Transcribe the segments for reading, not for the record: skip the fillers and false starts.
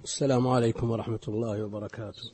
السلام عليكم ورحمة الله وبركاته.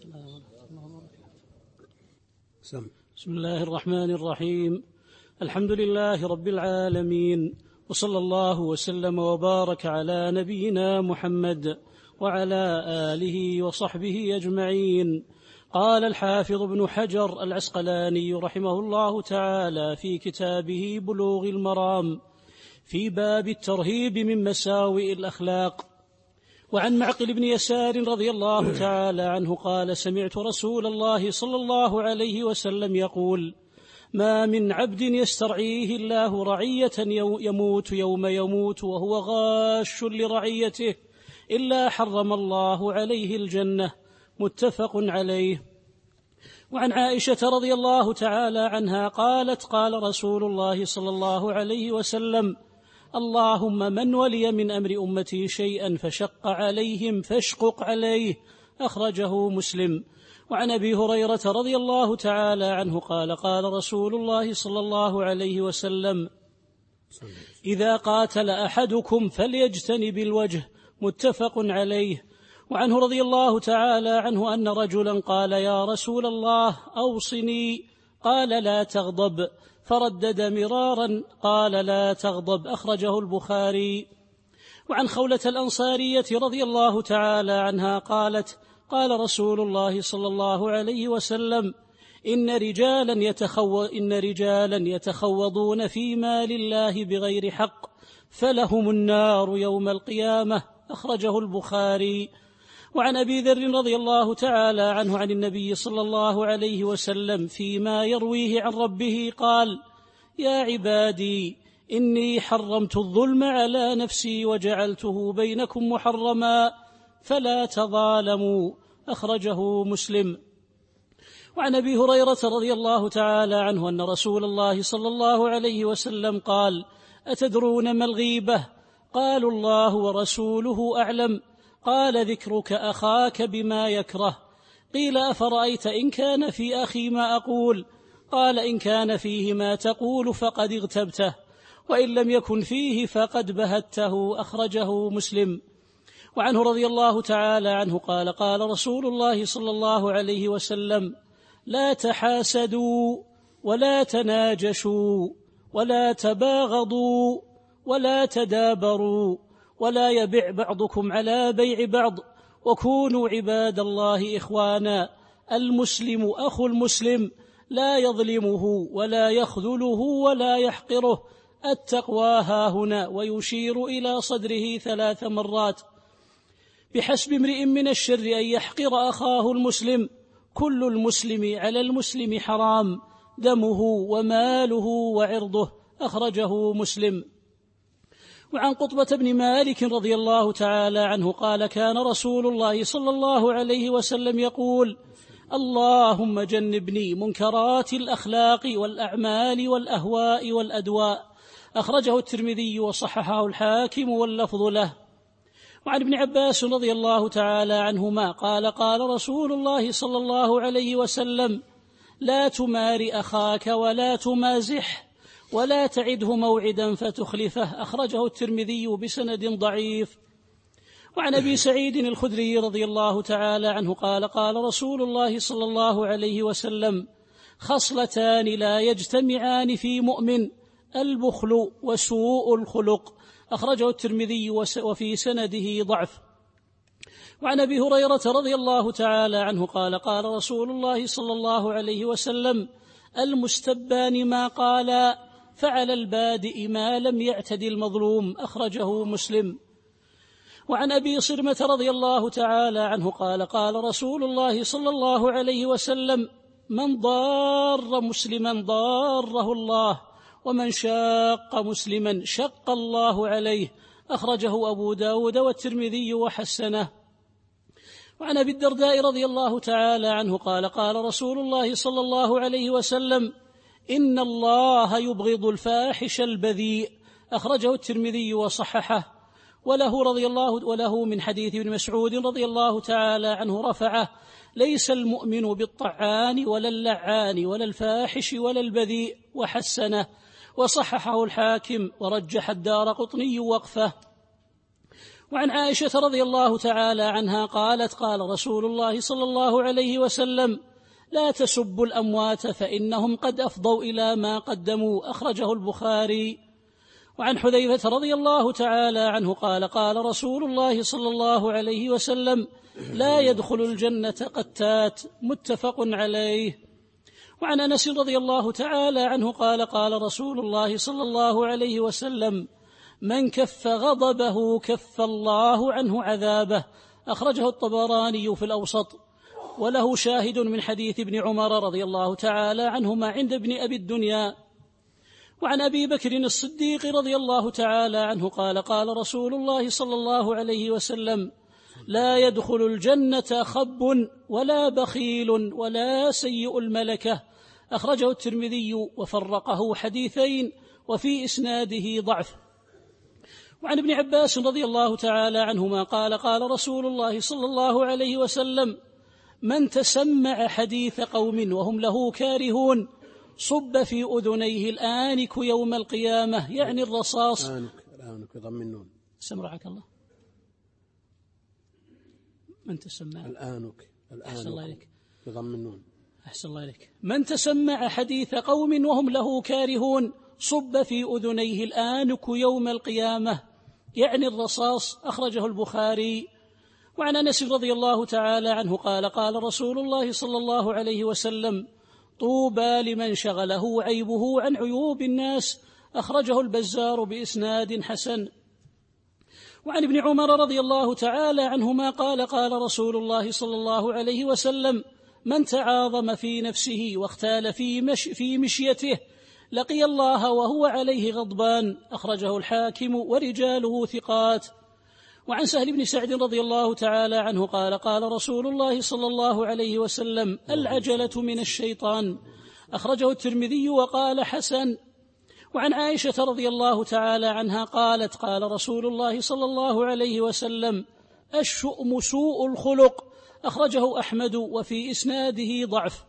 بسم الله الرحمن الرحيم. الحمد لله رب العالمين، وصلى الله وسلم وبارك على نبينا محمد وعلى آله وصحبه أجمعين. قال الحافظ ابن حجر العسقلاني رحمه الله تعالى في كتابه بلوغ المرام في باب الترهيب من مساوئ الأخلاق: وعن معقل بن يسار رضي الله تعالى عنه قال: سمعت رسول الله صلى الله عليه وسلم يقول: ما من عبد يسترعيه الله رعية يموت يوم يموت وهو غاش لرعيته إلا حرم الله عليه الجنة. متفق عليه. وعن عائشة رضي الله تعالى عنها قالت: قال رسول الله صلى الله عليه وسلم: اللهم من ولي من أمر أمتي شيئا فشق عليهم فاشقق عليه. أخرجه مسلم. وعن أبي هريرة رضي الله تعالى عنه قال: قال رسول الله صلى الله عليه وسلم: إذا قاتل أحدكم فليجتنب الوجه. متفق عليه. وعنه رضي الله تعالى عنه أن رجلا قال: يا رسول الله أوصني. قال: لا تغضب. فردد مرارا قال: لا تغضب. أخرجه البخاري. وعن خولة الأنصارية رضي الله تعالى عنها قالت: قال رسول الله صلى الله عليه وسلم: إن رجالا يتخوضون في مال الله بغير حق فلهم النار يوم القيامة. أخرجه البخاري. وعن أبي ذر رضي الله تعالى عنه عن النبي صلى الله عليه وسلم فيما يرويه عن ربه قال: يا عبادي إني حرمت الظلم على نفسي وجعلته بينكم محرما فلا تظالموا. أخرجه مسلم. وعن أبي هريرة رضي الله تعالى عنه أن رسول الله صلى الله عليه وسلم قال: أتدرون ما الغيبة؟ قالوا: الله ورسوله أعلم. قال: ذكرك أخاك بما يكره. قيل: أفرأيت إن كان في أخي ما أقول؟ قال: إن كان فيه ما تقول فقد اغتبته، وإن لم يكن فيه فقد بهته. أخرجه مسلم. وعنه رضي الله تعالى عنه قال: قال رسول الله صلى الله عليه وسلم: لا تحاسدوا ولا تناجشوا ولا تباغضوا ولا تدابروا ولا يبع بعضكم على بيع بعض، وكونوا عباد الله إخوانا. المسلم أخو المسلم لا يظلمه ولا يخذله ولا يحقره. التقوى هاهنا، ويشير إلى صدره 3 مرات. بحسب امرئ من الشر أن يحقر أخاه المسلم. كل المسلم على المسلم حرام، دمه وماله وعرضه. أخرجه مسلم. وعن قطبة بن مالك رضي الله تعالى عنه قال: كان رسول الله صلى الله عليه وسلم يقول: اللهم جنبني منكرات الأخلاق والأعمال والأهواء والأدواء. أخرجه الترمذي وصححه الحاكم واللفظ له. وعن ابن عباس رضي الله تعالى عنهما قال: قال رسول الله صلى الله عليه وسلم: لا تمار أخاك ولا تمازح ولا تعده موعدا فتخلفه. أخرجه الترمذي بسند ضعيف. وعن أبي سعيد الخدري رضي الله تعالى عنه قال: قال رسول الله صلى الله عليه وسلم: خصلتان لا يجتمعان في مؤمن: البخل وسوء الخلق. أخرجه الترمذي وفي سنده ضعف. وعن أبي هريرة رضي الله تعالى عنه قال: قال رسول الله صلى الله عليه وسلم: المستبان ما قالا، فعلى البادئ ما لم يعتد المظلوم. أخرجه مسلم. وعن أبي صرمة رضي الله تعالى عنه قال: قال رسول الله صلى الله عليه وسلم: من ضار مسلما ضاره الله، ومن شاق مسلما شق الله عليه. أخرجه أبو داود والترمذي وحسنه. وعن أبي الدرداء رضي الله تعالى عنه قال: قال رسول الله صلى الله عليه وسلم: إن الله يبغض الفاحش البذيء. أخرجه الترمذي وصححه. وله من حديث ابن مسعود رضي الله تعالى عنه رفعه: ليس المؤمن بالطعان ولا اللعان ولا الفاحش ولا البذيء. وحسنه وصححه الحاكم ورجح الدارقطني وقفه. وعن عائشة رضي الله تعالى عنها قالت قال رسول الله صلى الله عليه وسلم لا تسبوا الأموات فإنهم قد أفضوا إلى ما قدموا أخرجه البخاري. وعن حذيفة رضي الله تعالى عنه قال قال رسول الله صلى الله عليه وسلم لا يدخل الجنة قتات متفق عليه. وعن أنس رضي الله تعالى عنه قال قال رسول الله صلى الله عليه وسلم من كف غضبه كف الله عنه عذابه أخرجه الطبراني في الأوسط، وله شاهد من حديث ابن عمر رضي الله تعالى عنهما عند ابن أبي الدنيا. وعن أبي بكر الصديق رضي الله تعالى عنه قال قال رسول الله صلى الله عليه وسلم لا يدخل الجنة خب ولا بخيل ولا سيء الملكة أخرجه الترمذي وفرقه حديثين وفي إسناده ضعف. وعن ابن عباس رضي الله تعالى عنهما قال قال رسول الله صلى الله عليه وسلم من تسمع حديث قوم وهم له كارهون صب في أذنيه الآنك يوم القيامة، يعني الرصاص. الآنك يضم النون. سمرعك الله. من تسمع الآنك أحسن الله إليك يضم النون. أحسن الله إليك. من تسمع حديث قوم وهم له كارهون صب في أذنيه الآنك يوم القيامة، يعني الرصاص أخرجه البخاري. وعن أنس رضي الله تعالى عنه قال قال رسول الله صلى الله عليه وسلم طوبى لمن شغله عيبه عن عيوب الناس أخرجه البزار بإسناد حسن. وعن ابن عمر رضي الله تعالى عنهما قال قال رسول الله صلى الله عليه وسلم من تعاظم في نفسه واختال في مشيته لقي الله وهو عليه غضبان أخرجه الحاكم ورجاله ثقات. وعن سهل بن سعد رضي الله تعالى عنه قال قال رسول الله صلى الله عليه وسلم العجلة من الشيطان أخرجه الترمذي وقال حسن. وعن عائشة رضي الله تعالى عنها قالت قال رسول الله صلى الله عليه وسلم الشؤم سوء الخلق أخرجه أحمد وفي إسناده ضعف.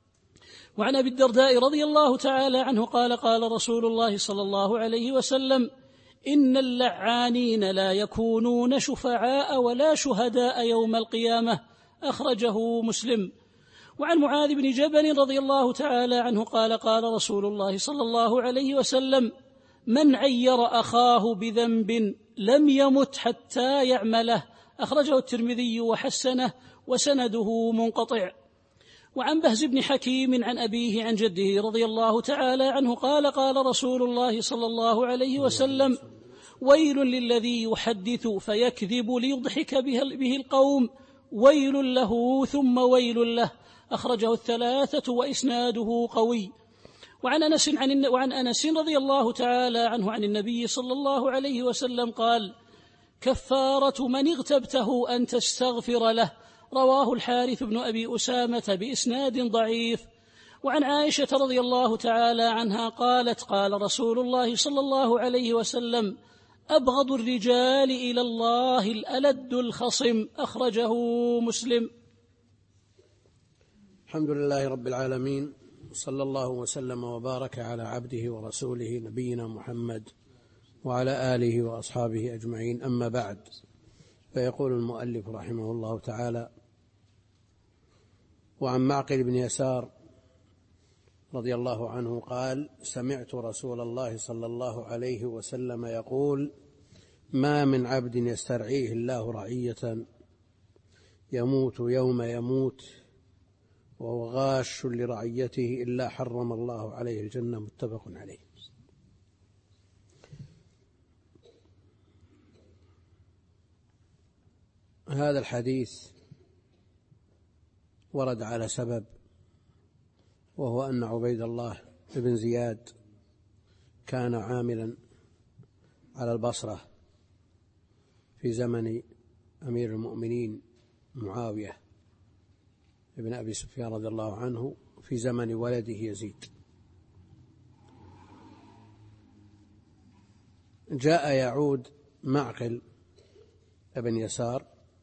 وعن أبي الدرداء رضي الله تعالى عنه قال قال رسول الله صلى الله عليه وسلم إن اللعانين لا يكونون شفعاء ولا شهداء يوم القيامة أخرجه مسلم. وعن معاذ بن جبل رضي الله تعالى عنه قال قال رسول الله صلى الله عليه وسلم من عير أخاه بذنب لم يمت حتى يعمله أخرجه الترمذي وحسنه وسنده منقطع. وعن بهز بن حكيم عن أبيه عن جده رضي الله تعالى عنه قال قال رسول الله صلى الله عليه وسلم ويل للذي يحدث فيكذب ليضحك به القوم ويل له ثم ويل له أخرجه الثلاثة وإسناده قوي. وعن أنس رضي الله تعالى عنه عن النبي صلى الله عليه وسلم قال كفارة من اغتبته أن تستغفر له رواه الحارث بن أبي أسامة بإسناد ضعيف. وعن عائشة رضي الله تعالى عنها قالت قال رسول الله صلى الله عليه وسلم أبغض الرجال إلى الله الألد الخصم أخرجه مسلم. الحمد لله رب العالمين، صلى الله وسلم وبارك على عبده ورسوله نبينا محمد وعلى آله وأصحابه أجمعين، أما بعد، فيقول المؤلف رحمه الله تعالى: وعن معقل بن يسار رضي الله عنه قال: سمعت رسول الله صلى الله عليه وسلم يقول: ما من عبد يسترعيه الله رعية يموت يوم يموت وهو غاش لرعيته إلا حرم الله عليه الجنة، متفق عليه. هذا الحديث ورد على سبب، وهو أن عبيد الله بن زياد كان عاملا على البصرة في زمن أمير المؤمنين معاوية ابن أبي سفيان رضي الله عنه، في زمن ولده يزيد. جاء يعود معقل ابن يسار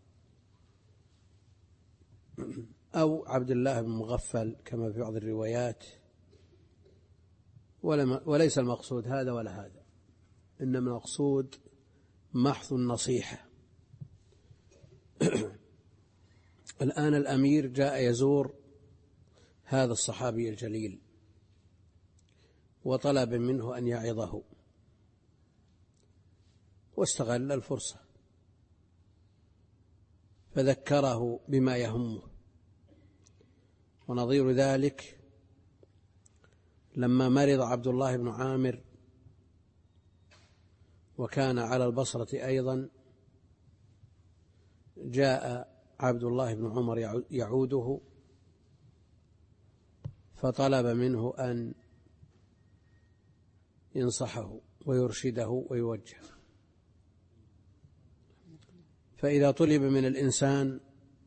أو عبد الله بن مغفل كما في بعض الروايات، وليس المقصود هذا ولا هذا، إنما المقصود محض النصيحة الآن الأمير جاء يزور هذا الصحابي الجليل وطلب منه أن يعظه، واستغل الفرصة فذكره بما يهمه. ونظير ذلك لما مرض عبد الله بن عامر وكان على البصرة أيضا، جاء عبد الله بن عمر يعوده فطلب منه أن ينصحه ويرشده ويوجهه. فإذا طلب من الإنسان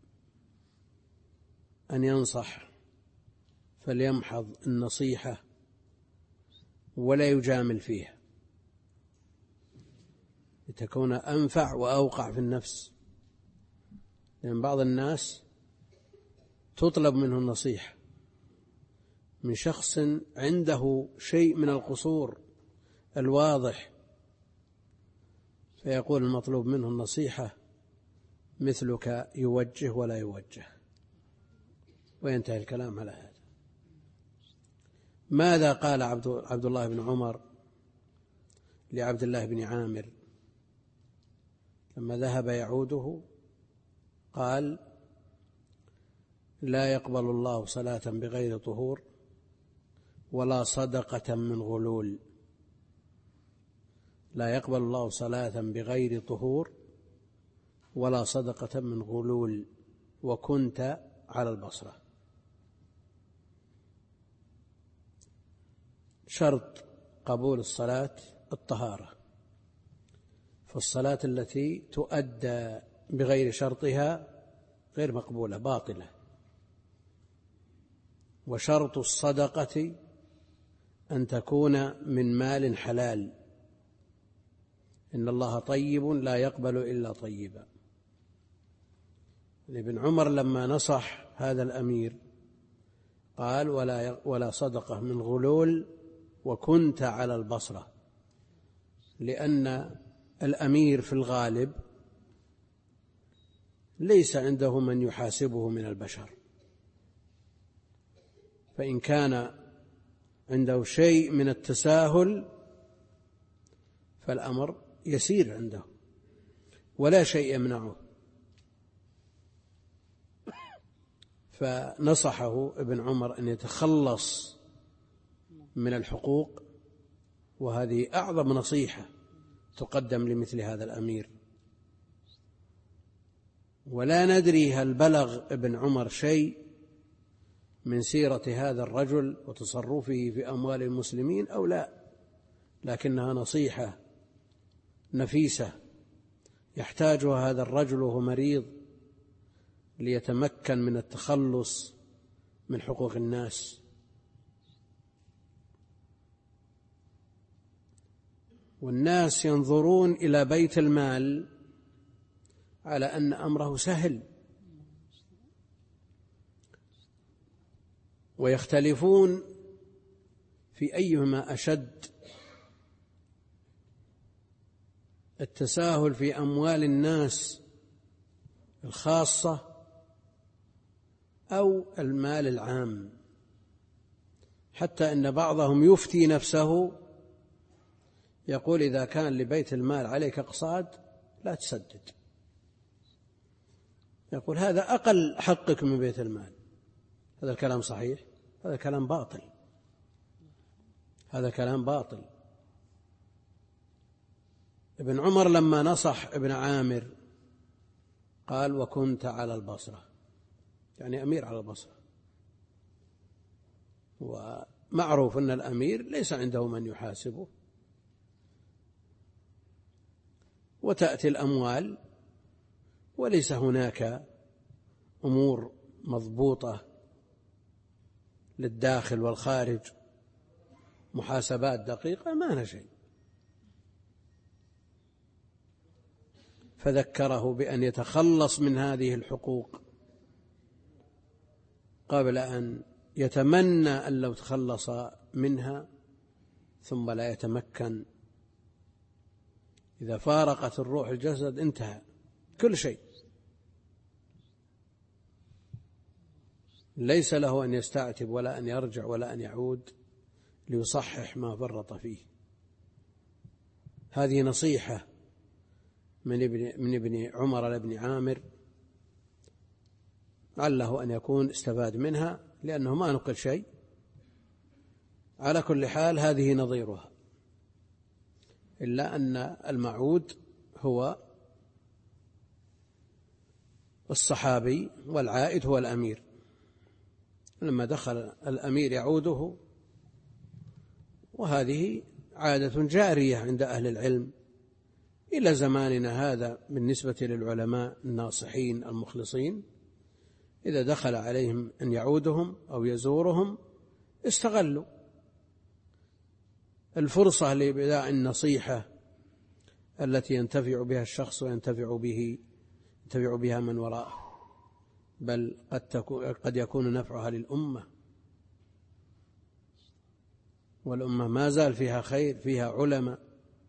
أن ينصح فليمحض النصيحة ولا يجامل فيها لتكون أنفع وأوقع في النفس. لأن بعض الناس تطلب منه النصيحة من شخص عنده شيء من القصور الواضح، فيقول المطلوب منه النصيحة مثلك يوجه ولا يوجه، وينتهي الكلام على هذا. ماذا قال عبد الله بن عمر لعبد الله بن عامر لما ذهب يعوده؟ قال: لا يقبل الله صلاة بغير طهور ولا صدقة من غلول. لا يقبل الله صلاة بغير طهور ولا صدقة من غلول وكنت على البصرة. شرط قبول الصلاة الطهارة، فالصلاة التي تؤدى بغير شرطها غير مقبولة باطلة. وشرط الصدقة أن تكون من مال حلال، إن الله طيب لا يقبل إلا طيبا. ابن عمر لما نصح هذا الأمير قال: ولا صدقة من غلول وكنت على البصرة، لأن الأمير في الغالب ليس عنده من يحاسبه من البشر، فإن كان عنده شيء من التساهل فالأمر يسير عنده ولا شيء يمنعه. فنصحه ابن عمر أن يتخلص من الحقوق، وهذه أعظم نصيحة تقدم لمثل هذا الأمير. ولا ندري هل بلغ ابن عمر شيء من سيرة هذا الرجل وتصرفه في أموال المسلمين أو لا، لكنها نصيحة نفيسة يحتاجها هذا الرجل وهو مريض ليتمكن من التخلص من حقوق الناس. والناس ينظرون إلى بيت المال على أن أمره سهل، ويختلفون في أيهما أشد: التساهل في أموال الناس الخاصة أو المال العام، حتى أن بعضهم يفتي نفسه يقول: إذا كان لبيت المال عليك أقساط لا تسدد. يقول: هذا أقل حقك من بيت المال. هذا الكلام صحيح؟ هذا كلام باطل، هذا كلام باطل. ابن عمر لما نصح ابن عامر قال: وكنت على البصرة، يعني أمير على البصرة، ومعروف أن الأمير ليس عنده من يحاسبه، وتأتي الأموال وليس هناك أمور مضبوطة للداخل والخارج، محاسبات دقيقة، ما هنا شيء. فذكره بأن يتخلص من هذه الحقوق قبل أن يتمنى أن لو تخلص منها ثم لا يتمكن. إذا فارقت الروح الجسد انتهى كل شيء. ليس له أن يستعتب ولا أن يرجع ولا أن يعود ليصحح ما فرط فيه. هذه نصيحة من ابن عمر لابن عامر، عله أن يكون استفاد منها لأنه ما نقل شيء. على كل حال هذه نظيرها، إلا أن المعود هو الصحابي والعائد هو الأمير. لما دخل الأمير يعوده، وهذه عادة جارية عند أهل العلم إلى زماننا هذا بالنسبة للعلماء الناصحين المخلصين، إذا دخل عليهم أن يعودهم أو يزورهم استغلوا الفرصة لإبداء النصيحة التي ينتفع بها الشخص وينتفع بها من وراءه، بل قد يكون نفعها للأمة، والأمة ما زال فيها خير، فيها علماء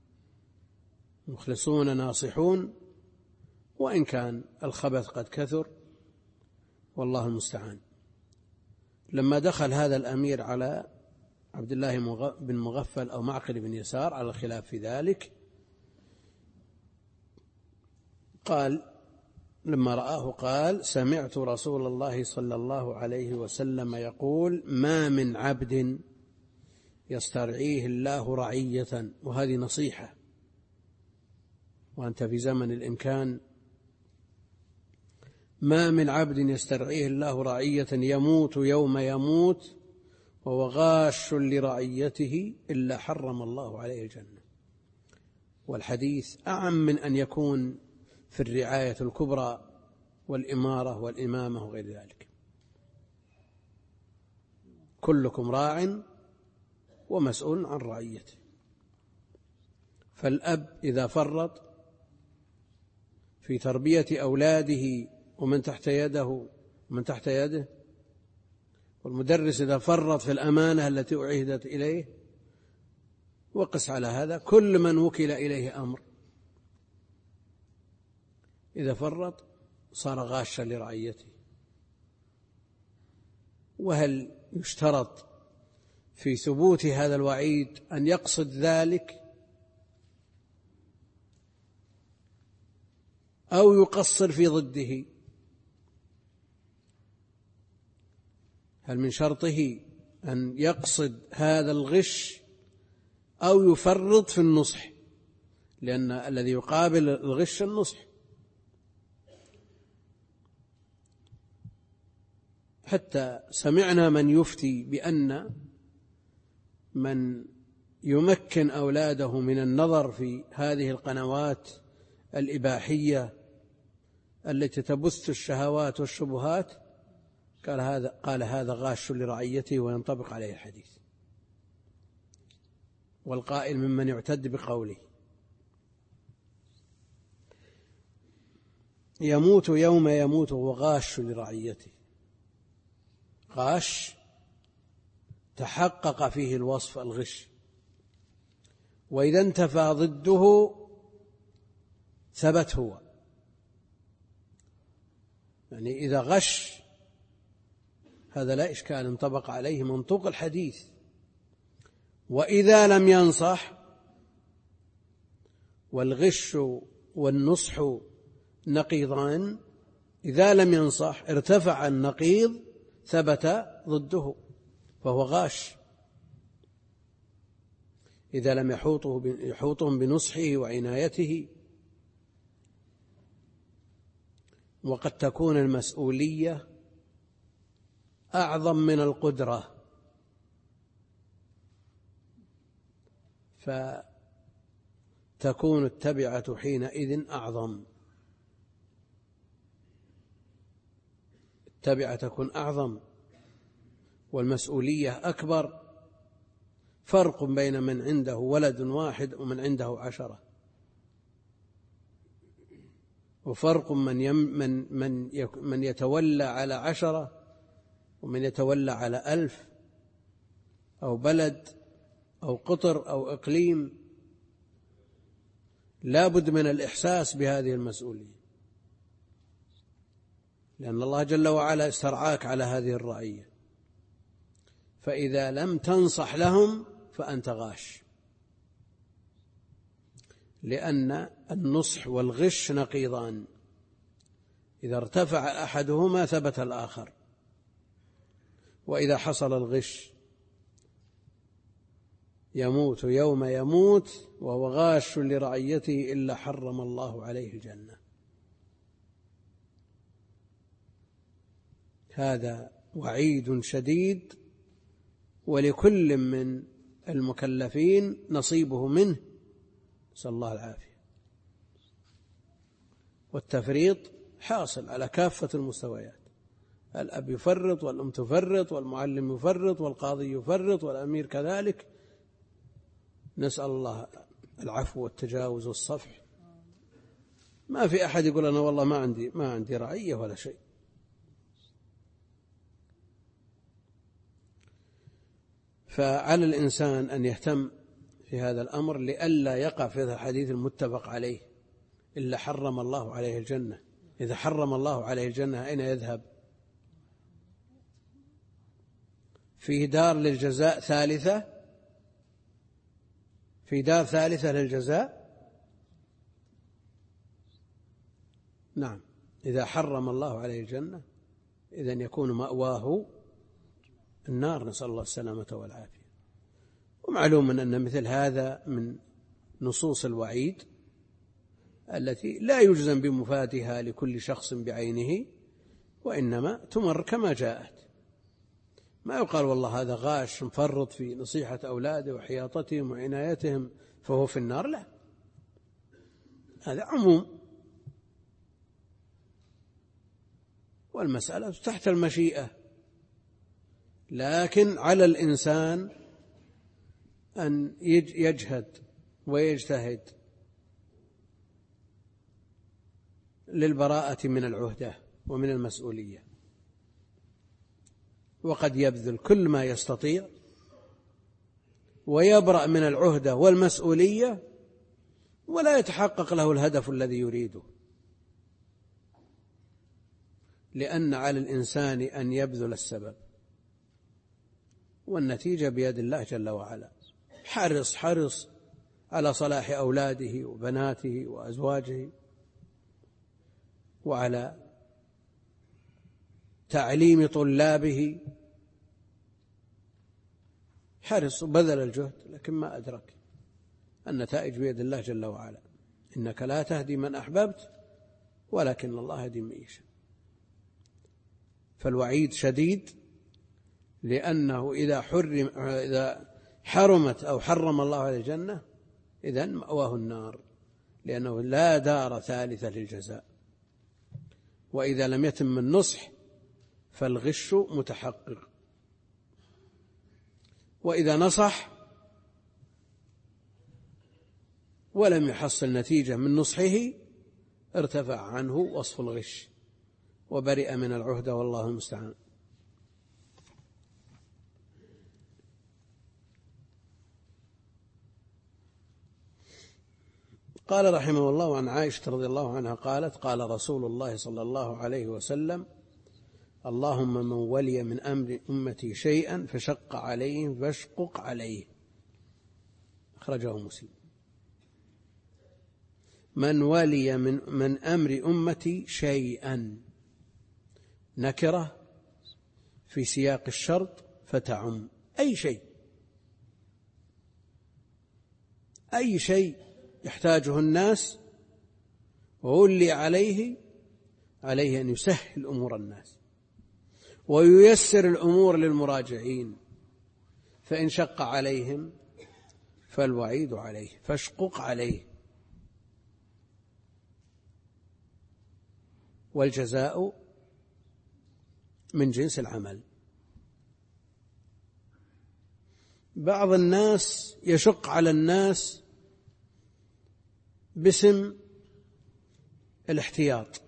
مخلصون ناصحون، وإن كان الخبث قد كثر والله المستعان. لما دخل هذا الأمير على عبد الله بن مغفل أو معقل بن يسار على الخلاف في ذلك، قال لما رآه قال: سمعت رسول الله صلى الله عليه وسلم يقول: ما من عبد يسترعيه الله رعية. وهذه نصيحة، وأنت في زمن الإمكان. ما من عبد يسترعيه الله رعية يموت يوم يموت وهو غاش لرعيته إلا حرم الله عليه الجنة. والحديث أعم من أن يكون في الرعاية الكبرى والإمارة والإمامة وغير ذلك. كلكم راع ومسؤول عن رعيته. فالأب إذا فرط في تربية أولاده ومن تحت يده، والمدرس إذا فرط في الأمانة التي أعهدت إليه، وقس على هذا كل من وكل إليه أمر، إذا فرط صار غاشا لرعيته. وهل يشترط في ثبوت هذا الوعيد أن يقصد ذلك أو يقصر في ضده؟ هل من شرطه أن يقصد هذا الغش أو يفرط في النصح؟ لأن الذي يقابل الغش النصح. حتى سمعنا من يفتي بأن من يمكن أولاده من النظر في هذه القنوات الإباحية التي تبث الشهوات والشبهات قال هذا غاش لرعيته وينطبق عليه الحديث. والقائل ممن يعتد بقوله: يموت يوم يموت وهو غاش لرعيته. غاش تحقق فيه الوصف الغش، وإذا انتفى ضده ثبت هو. يعني إذا غش هذا لا إشكال، انطبق عليه منطوق الحديث. وإذا لم ينصح، والغش والنصح نقيضان، إذا لم ينصح ارتفع النقيض ثبت ضده فهو غاش. إذا لم يحوطهم بنصحه وعنايته. وقد تكون المسؤولية أعظم من القدرة، فتكون التبعة حينئذ أعظم. التبعة تكون أعظم والمسؤولية أكبر. فرق بين من عنده ولد واحد ومن عنده 10، وفرق من يتولى على 10 ومن يتولى على 1000 أو بلد أو قطر أو إقليم. لا بد من الإحساس بهذه المسؤولية، لأن الله جل وعلا استرعاك على هذه الرعية، فإذا لم تنصح لهم فأنت غاش، لأن النصح والغش نقيضان، إذا ارتفع أحدهما ثبت الآخر، وإذا حصل الغش يموت يوم يموت وهو غاش لرعيته إلا حرم الله عليه الجنة. هذا وعيد شديد، ولكل من المكلفين نصيبه منه، نسأل الله العافية. والتفريط حاصل على كافة المستويات، الأب يفرط والأم تفرط والمعلم يفرط والقاضي يفرط والأمير كذلك. نسأل الله العفو والتجاوز والصفح. ما في أحد يقول أنا والله ما عندي رعية ولا شيء. فعلى الإنسان أن يهتم في هذا الأمر لئلا يقع في هذا الحديث المتفق عليه إلا حرم الله عليه الجنة. إذا حرم الله عليه الجنة أين يذهب؟ فيه دار للجزاء ثالثة، في دار ثالثة للجزاء. نعم، إذا حرم الله عليه الجنة إذن يكون مأواه النار، نسأل الله السلامة والعافية. ومعلوم أن مثل هذا من نصوص الوعيد التي لا يجزم بمفاتها لكل شخص بعينه، وإنما تمر كما جاءت. ما يقال والله هذا غاش مفرط في نصيحة أولاده وحياطتهم وعنايتهم فهو في النار، لا، هذا عموم، والمسألة تحت المشيئة. لكن على الإنسان أن يجهد ويجتهد للبراءة من العهدة ومن المسؤولية، وقد يبذل كل ما يستطيع ويبرأ من العهدة والمسؤولية ولا يتحقق له الهدف الذي يريده، لأن على الإنسان أن يبذل السبب، والنتيجة بيد الله جل وعلا. حرص على صلاح أولاده وبناته وأزواجه، وعلى تعليم طلابه، حرص وبذل الجهد، لكن ما أدرك. النتائج بيد الله جل وعلا. إنك لا تهدي من أحببت ولكن الله يهدي من يشاء. فالوعيد شديد، لأنه إذا حرمت أو حرم الله عليه الجنة إذن مأواه النار، لأنه لا دار ثالثة للجزاء. وإذا لم يتم النصح فالغش متحقق، وإذا نصح ولم يحصل نتيجة من نصحه ارتفع عنه وصف الغش وبرئ من العهدة، والله المستعان. قال رحمه الله عن عائشة رضي الله عنها قالت: قال رسول الله صلى الله عليه وسلم: اللهم من ولي من أمر أمتي شيئا فشق عليهم فاشقق عليه. أخرجه مسلم. من ولي من أمر أمتي شيئا، نكرة في سياق الشرط فتعم أي شيء، أي شيء يحتاجه الناس وولي عليه أن يسهل أمور الناس وييسر الأمور للمراجعين، فإن شق عليهم فالوعيد عليه، فاشقق عليه. والجزاء من جنس العمل. بعض الناس يشق على الناس باسم الاحتياط،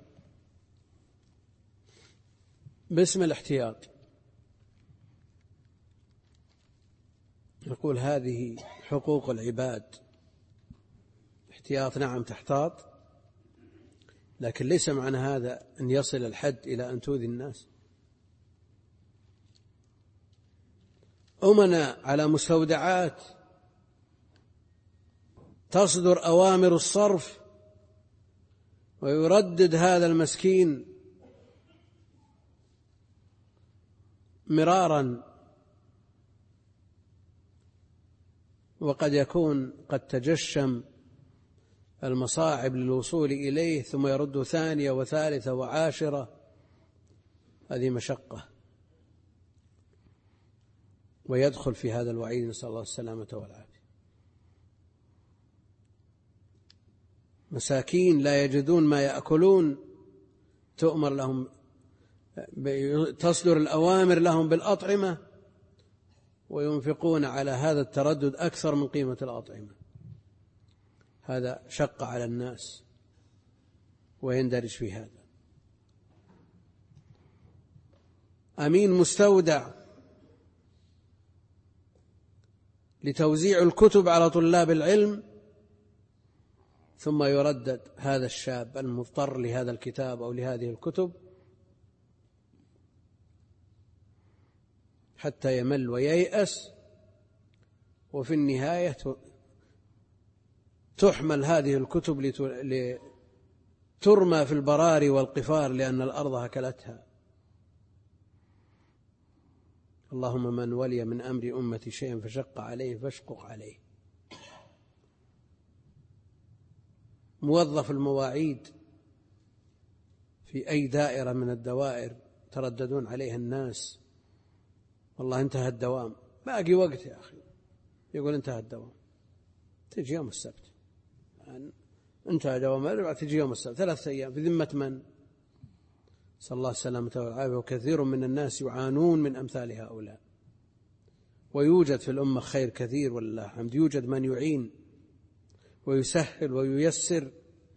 يقول هذه حقوق العباد، احتياط، نعم تحتاط، لكن ليس معنى هذا أن يصل الحد إلى أن تؤذي الناس. أمنا على مستودعات تصدر أوامر الصرف ويردد هذا المسكين مرارا، وقد يكون قد تجشم المصاعب للوصول إليه ثم يرد ثانية وثالثة وعاشرة. هذه مشقة، ويدخل في هذا الوعيد، نسأل الله السلامة والعافية. مساكين لا يجدون ما يأكلون، تؤمر لهم، تصدر الأوامر لهم بالأطعمة، وينفقون على هذا التردد أكثر من قيمة الأطعمة. هذا شق على الناس ويندرج في هذا. أمين مستودع لتوزيع الكتب على طلاب العلم، ثم يردد هذا الشاب المضطر لهذا الكتاب أو لهذه الكتب حتى يمل وييأس، وفي النهاية تحمل هذه الكتب لترمى في البراري والقفار لأن الأرض أكلتها. اللهم من ولي من أمر أمتي شيئا فشق عليه فاشقق عليه. موظف المواعيد في أي دائرة من الدوائر ترددون عليها الناس، والله انتهى الدوام، باقي وقت يا أخي، يقول انتهى الدوام، تجي يوم السبت، انتهى دوام الأربعاء، تجي يوم السبت، 3 أيام، في ذمة من؟ صلى الله السلامة والعافية. وكثير من الناس يعانون من أمثال هؤلاء، ويوجد في الأمة خير كثير والله الحمد، يوجد من يعين ويسهل وييسر،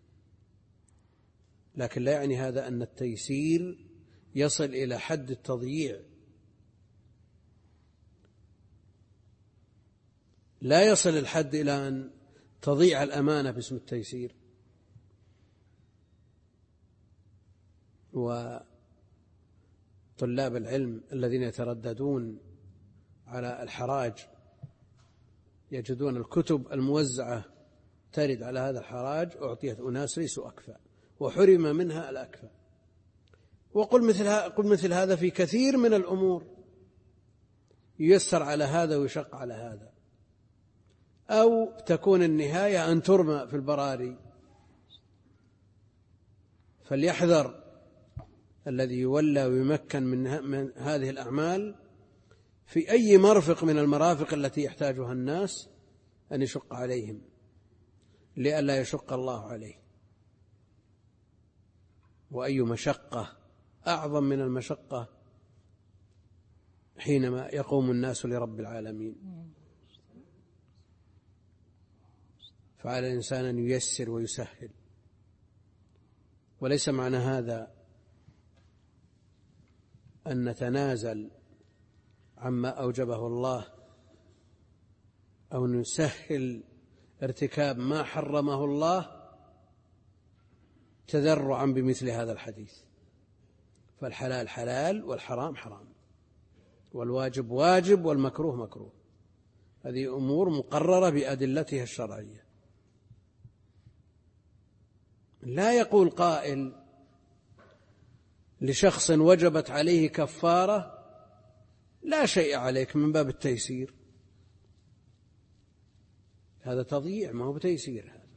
لكن لا يعني هذا أن التيسير يصل إلى حد التضييع. لا يصل الحد إلى أن تضيع الأمانة باسم التيسير. وطلاب العلم الذين يترددون على الحراج يجدون الكتب الموزعة ترد على هذا الحراج أعطيت أناس ليسوا أكفى وحرم منها الأكفى. وقل مثل هذا في كثير من الأمور، ييسر على هذا ويشق على هذا، أو تكون النهاية أن ترمى في البراري. فليحذر الذي يولى ويمكن من هذه الأعمال في أي مرفق من المرافق التي يحتاجها الناس أن يشق عليهم لئلا يشق الله عليه. وأي مشقة أعظم من المشقة حينما يقوم الناس لرب العالمين. فعلى الإنسان أن ييسر ويسهل، وليس معنى هذا أن نتنازل عما أوجبه الله أو نسهل ارتكاب ما حرمه الله تذرعا بمثل هذا الحديث. فالحلال حلال والحرام حرام، والواجب واجب والمكروه مكروه. هذه أمور مقررة بأدلتها الشرعية. لا يقول قائل لشخص وجبت عليه كفارة لا شيء عليك من باب التيسير، هذا تضييع ما هو بتيسير. هذا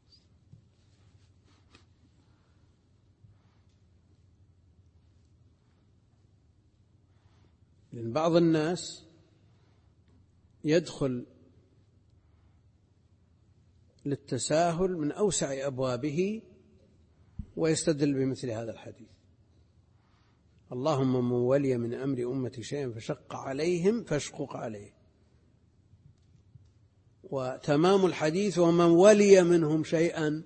لأن بعض الناس يدخل للتساهل من أوسع أبوابه ويستدل بمثل هذا الحديث: اللهم من ولي من أمر أمتي شيئا فشق عليهم فاشقق عليه. وتمام الحديث: ومن ولي منهم شيئا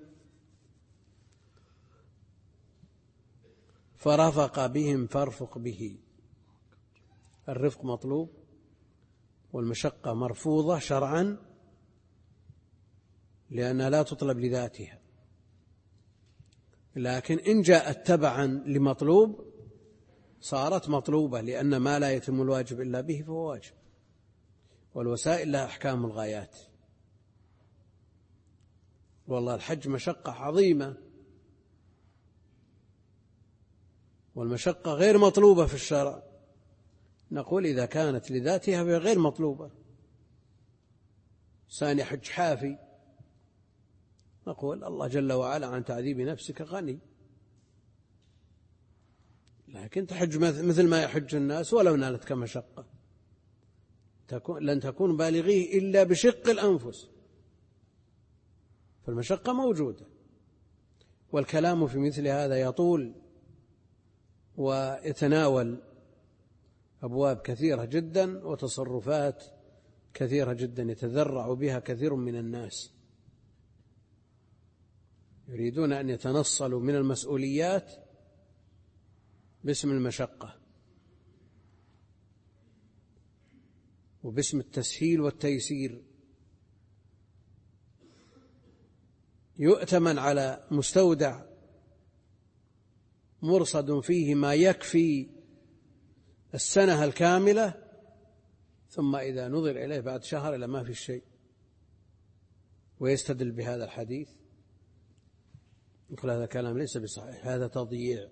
فرفق بهم فارفق به. الرفق مطلوب والمشقة مرفوضة شرعا لأنها لا تطلب لذاتها، لكن إن جاءت تبعا لمطلوب صارت مطلوبة، لأن ما لا يتم الواجب إلا به فهو واجب، والوسائل لها أحكام الغايات. والله الحج مشقة عظيمة، والمشقة غير مطلوبة في الشرع، نقول إذا كانت لذاتها فهي غير مطلوبة. ثاني حج حافي، نقول الله جل وعلا عن تعذيب نفسك غني، لكن تحج مثل ما يحج الناس ولو نالتك مشقة، لن تكون بالغيه إلا بشق الأنفس، فالمشقة موجودة. والكلام في مثل هذا يطول ويتناول أبواب كثيرة جدا وتصرفات كثيرة جدا يتذرع بها كثير من الناس، يريدون أن يتنصلوا من المسؤوليات باسم المشقة وباسم التسهيل والتيسير. يؤتمن على مستودع مرصد فيه ما يكفي السنة الكاملة، ثم إذا نظر إليه بعد شهر إلى ما في شيء، ويستدل بهذا الحديث، يقول هذا كلام ليس بصحيح، هذا تضييع.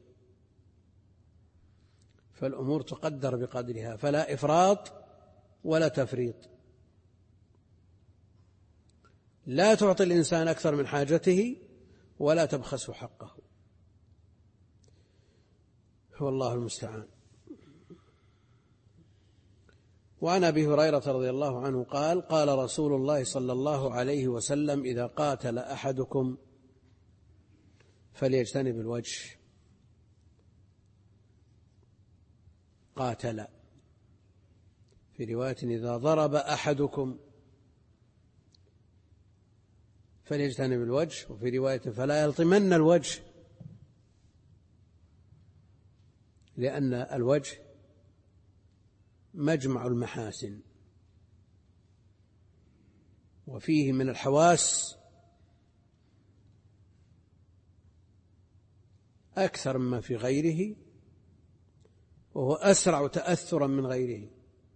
فالأمور تقدر بقدرها، فلا إفراط ولا تفريط. لا تعطي الإنسان أكثر من حاجته ولا تبخسه حقه، والله المستعان. وعن أبي هريرة رضي الله عنه قال: قال رسول الله صلى الله عليه وسلم: إذا قاتل أحدكم فليجتنب الوجه. قاتل، في رواية إذا ضرب أحدكم فليجتنب الوجه، وفي رواية فلا يلطمن الوجه، لأن الوجه مجمع المحاسن، وفيه من الحواس أكثر مما في غيره، وهو أسرع تأثرا من غيره،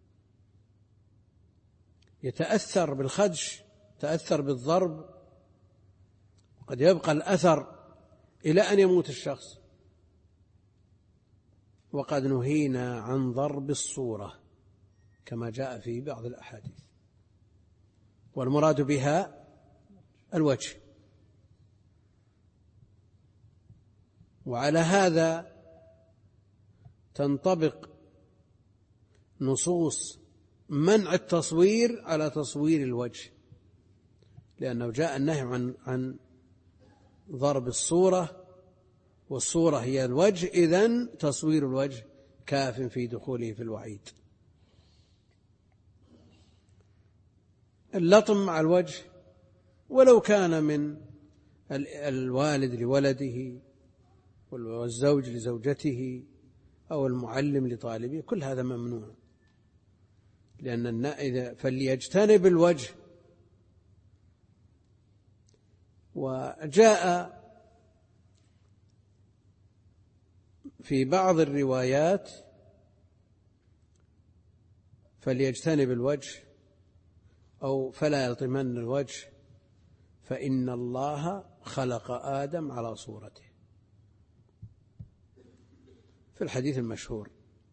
يتأثر بالخدش، يتأثر بالضرب، قد يبقى الأثر إلى أن يموت الشخص. وقد نهينا عن ضرب الصورة كما جاء في بعض الأحاديث، والمراد بها الوجه. وعلى هذا تنطبق نصوص منع التصوير على تصوير الوجه، لأنه جاء النهي عن ضرب الصورة، والصورة هي الوجه، إذن تصوير الوجه كاف في دخوله في الوعيد. اللطم مع الوجه ولو كان من الوالد لولده والزوج لزوجته أو المعلم لطالبه، كل هذا ممنوع، لأن إذا فليجتنب الوجه. وجاء في بعض الروايات فليجتنب الوجه أو فلا يلطمن الوجه، فإن الله خلق آدم على صورته، في الحديث المشهور.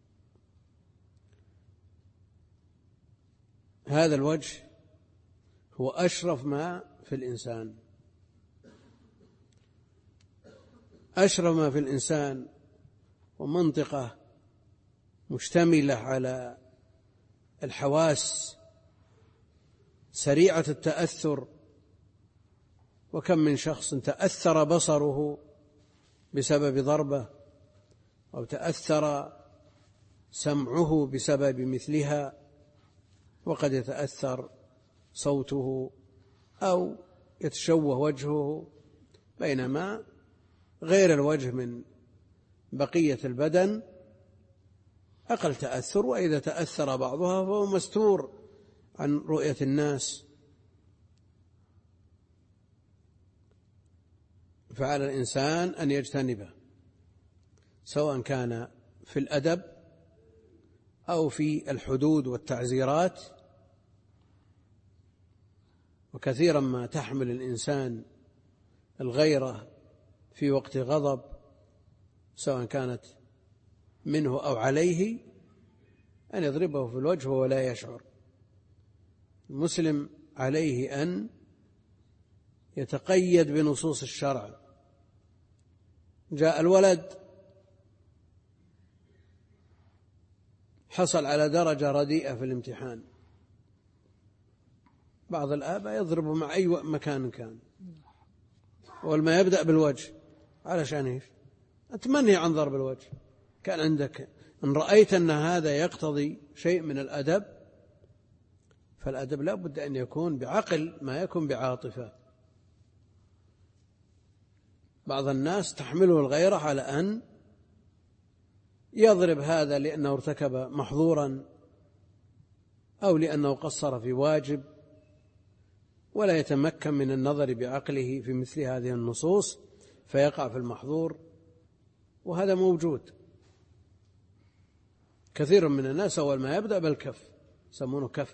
هذا الوجه هو أشرف ما في الإنسان، أشرف ما في الإنسان، ومنطقة مشتملة على الحواس سريعة التأثر. وكم من شخص تأثر بصره بسبب ضربة، أو تأثر سمعه بسبب مثلها، وقد يتأثر صوته أو يتشوه وجهه، بينما غير الوجه من بقية البدن أقل تأثر، وإذا تأثر بعضها فهو مستور عن رؤية الناس. فعلى الإنسان أن يجتنبه، سواء كان في الأدب أو في الحدود والتعزيرات. وكثيرا ما تحمل الإنسان الغيرة في وقت غضب، سواء كانت منه أو عليه، أن يضربه في الوجه وهو لا يشعر. المسلم عليه أن يتقيد بنصوص الشرع. جاء الولد حصل على درجة رديئة في الامتحان، بعض الآباء يضرب مع أي مكان كان، ولما يبدأ بالوجه علشان إيش؟ أتمنى عن ضرب الوجه. كان عندك إن رأيت أن هذا يقتضي شيء من الأدب، فالأدب لا بد أن يكون بعقل ما يكون بعاطفة. بعض الناس تحمله الغيرة على أن يضرب هذا لأنه ارتكب محظورا أو لأنه قصر في واجب، ولا يتمكن من النظر بعقله في مثل هذه النصوص فيقع في المحظور. وهذا موجود. كثير من الناس أول ما يبدأ بالكف، يسمونه كف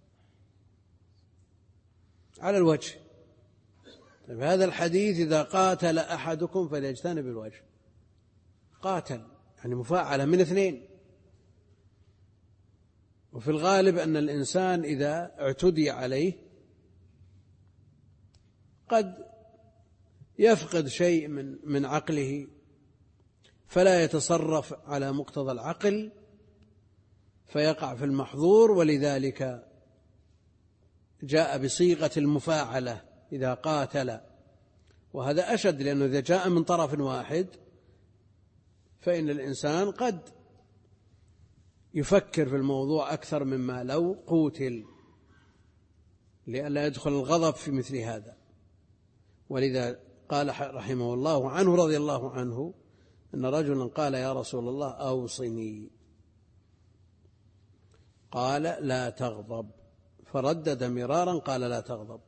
على الوجه. طيب هذا الحديث إذا قاتل أحدكم فليجتنب الوجه. قاتل يعني مفاعلة من اثنين. وفي الغالب أن الإنسان إذا اعتدي عليه قد يفقد شيء من عقله، فلا يتصرف على مقتضى العقل فيقع في المحظور. ولذلك جاء بصيغة المفاعلة إذا قاتل، وهذا أشد، لأنه إذا جاء من طرف واحد فإن الإنسان قد يفكر في الموضوع أكثر مما لو قوتل، لئلا يدخل الغضب في مثل هذا. ولذا قال رحمه الله عنه رضي الله عنه أن رجلا قال يا رسول الله أوصني، قال لا تغضب، فردد مرارا قال لا تغضب.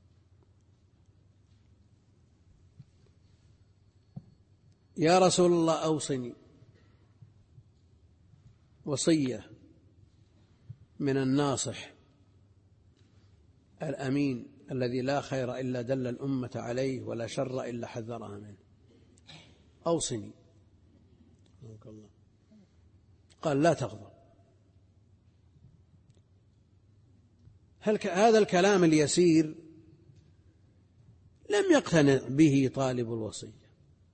يا رسول الله أوصني، وصية من الناصح الأمين الذي لا خير إلا دل الأمة عليه ولا شر إلا حذرها منه. أوصني، قال لا تغضب. هذا الكلام اليسير لم يقتنع به طالب الوصية،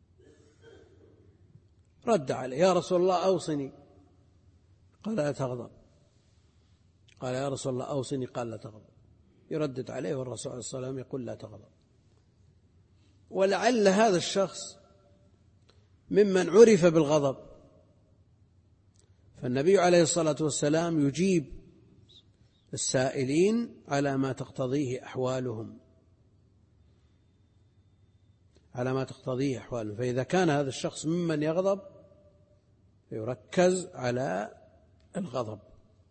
رد عليه يا رسول الله أوصني، قال لا تغضب. قال يا رسول الله أوصني، قال لا تغضب. يردد عليه والرسول عليه الصلاة والسلام يقول لا تغضب. ولعل هذا الشخص ممن عرف بالغضب، فالنبي عليه الصلاة والسلام يجيب السائلين على ما تقتضيه أحوالهم، على ما تقتضيه أحوالهم. فإذا كان هذا الشخص ممن يغضب يركز على الغضب.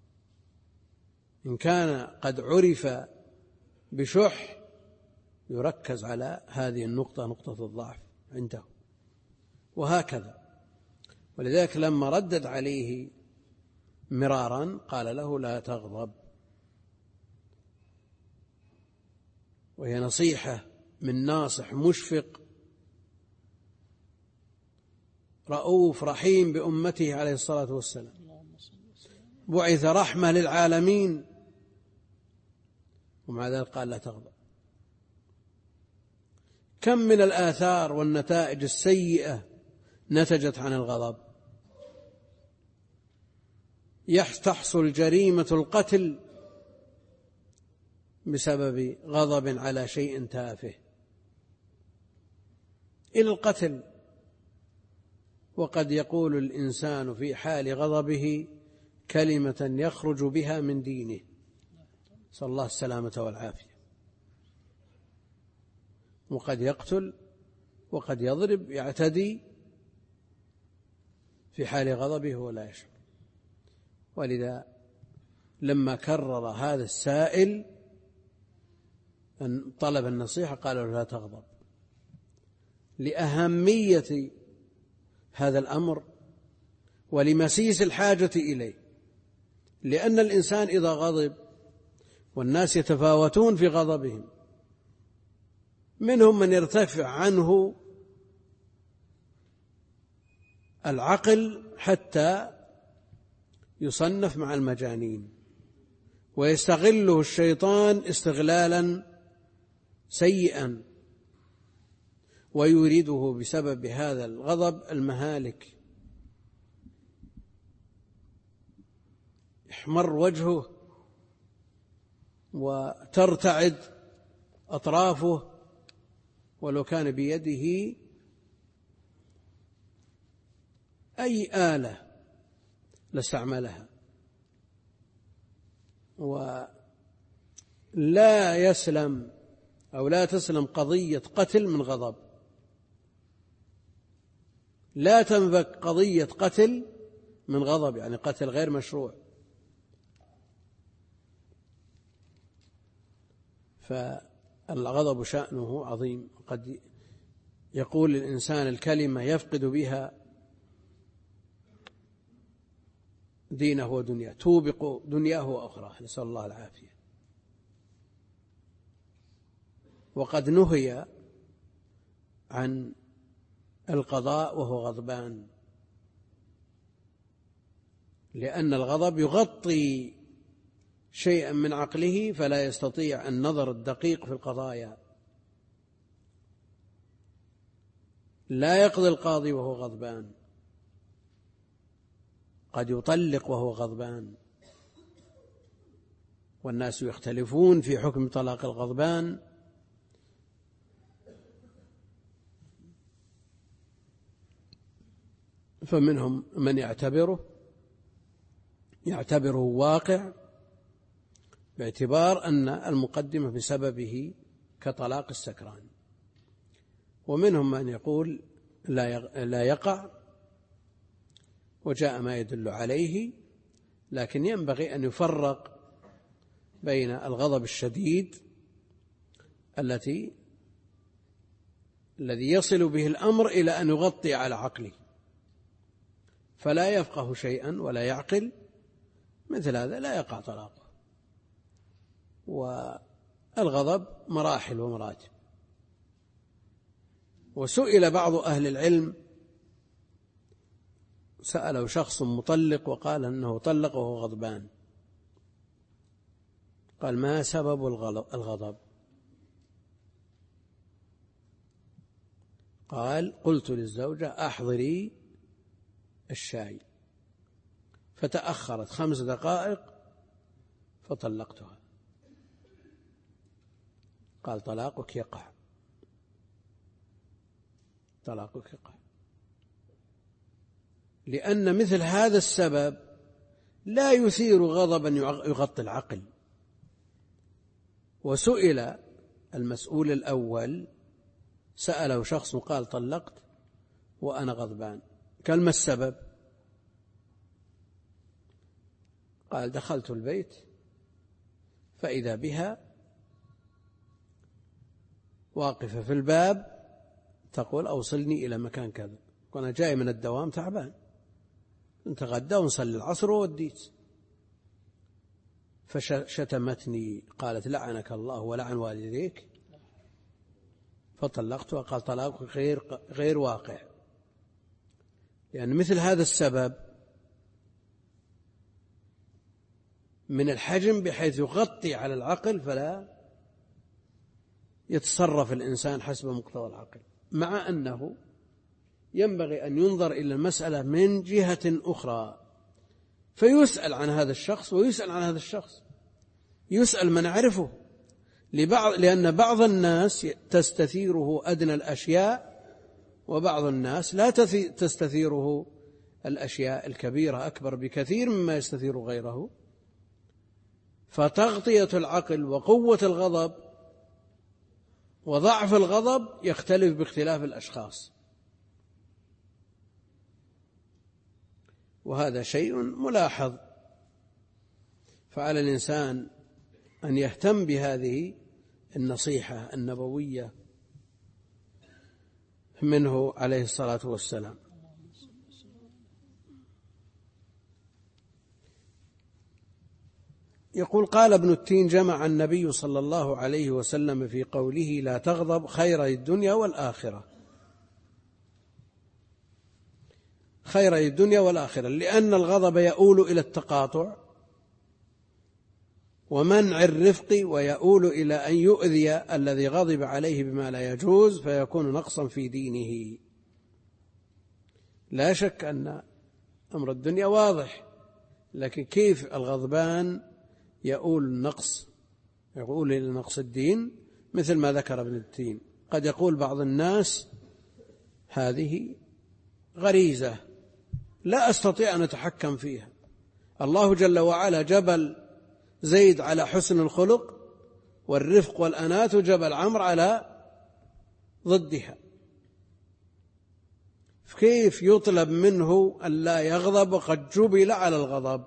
إن كان قد عرف بشح يركز على هذه النقطة، نقطة الضعف عنده، وهكذا. ولذلك لما ردد عليه مرارا قال له لا تغضب. وهي نصيحة من ناصح مشفق رؤوف رحيم بأمته عليه الصلاة والسلام، بعث رحمة للعالمين، ومع ذلك قال لا تغضب. كم من الآثار والنتائج السيئة نتجت عن الغضب. تحصل جريمة القتل بسبب غضب على شيء تافه إلى القتل. وقد يقول الإنسان في حال غضبه كلمة يخرج بها من دينه، نسأل الله السلامة والعافية. وقد يقتل وقد يضرب، يعتدي في حال غضبه ولا يشعر. ولذا لما كرر هذا السائل أن طلب النصيحة قال له لا تغضب. لأهمية هذا الأمر ولمسيس الحاجة إليه، لأن الإنسان إذا غضب، والناس يتفاوتون في غضبهم، منهم من يرتفع عنه العقل حتى يصنف مع المجانين، ويستغله الشيطان استغلالا سيئا، ويريده بسبب هذا الغضب المهالك، يحمر وجهه وترتعد أطرافه، ولو كان بيده أي آلة لاستعملها. ولا يسلم أو لا تسلم قضية قتل من غضب، لا تنفك قضية قتل من غضب، يعني قتل غير مشروع. فالغضب شأنه عظيم، قد يقول الإنسان الكلمة يفقد بها دينه ودنياه، توبق دنياه وأخراه، نسأل الله العافية. وقد نهي عن القضاء وهو غضبان، لأن الغضب يغطي شيئا من عقله، فلا يستطيع النظر الدقيق في القضايا. لا يقضي القاضي وهو غضبان، قد يطلق وهو غضبان، والناس يختلفون في حكم طلاق الغضبان. فمنهم من يعتبره واقع، باعتبار أن المقدمة بسببه كطلاق السكران، ومنهم من يقول لا يقع، وجاء ما يدل عليه، لكن ينبغي أن يفرق بين الغضب الشديد الذي يصل به الأمر إلى أن يغطي على عقله فلا يفقه شيئا ولا يعقل، مثل هذا لا يقع طلاقه. والغضب مراحل ومراتب. وسئل بعض أهل العلم، سأله شخص مطلق وقال أنه طلق وهو غضبان، قال: ما سبب الغضب؟ قال: قلت للزوجة أحضري الشاي، فتأخرت 5 دقائق فطلقتها. قال: طلاقك يقع، طلاقك يقع، لأن مثل هذا السبب لا يثير غضبا يغطي العقل. وسئل المسؤول الأول، سأله شخص وقال: طلقت وأنا غضبان، قال: ما السبب؟ قال: دخلت البيت فإذا بها واقفة في الباب تقول: أوصلني إلى مكان كذا، وأنا جاي من الدوام تعبان، نتغدى ونصلي العصر ووديت. فشتمتني، قالت: لعنك الله ولعن والديك، فطلقتها. قال: طلاقك غير واقع، يعني مثل هذا السبب من الحجم بحيث يغطي على العقل، فلا يتصرف الإنسان حسب مقتضى العقل، مع أنه ينبغي أن ينظر إلى المسألة من جهة أخرى، فيسأل عن هذا الشخص ويسأل عن هذا الشخص، يسأل من يعرفه، لأن بعض الناس تستثيره أدنى الأشياء، وبعض الناس لا تستثيره الأشياء الكبيرة أكبر بكثير مما يستثير غيره. فتغطية العقل وقوة الغضب وضعف الغضب يختلف باختلاف الأشخاص، وهذا شيء ملاحظ. فعلى الإنسان أن يهتم بهذه النصيحة النبوية منه عليه الصلاة والسلام. يقول: قال ابن التين: جمع النبي صلى الله عليه وسلم في قوله لا تغضب خيري الدنيا والآخرة، خيري الدنيا والآخرة، لأن الغضب يؤول إلى التقاطع ومنع الرفق، ويؤول إلى أن يؤذي الذي غضب عليه بما لا يجوز فيكون نقصا في دينه. لا شك أن أمر الدنيا واضح، لكن كيف الغضبان يؤول النقص، يؤول إلى نقص الدين، مثل ما ذكر ابن التين. قد يقول بعض الناس: هذه غريزة لا أستطيع أن أتحكم فيها، الله جل وعلا جبل زيد على حسن الخلق والرفق والأنات، وجبل عمرو على ضدها، كيف يطلب منه أن لا يغضب وقد جبل على الغضب؟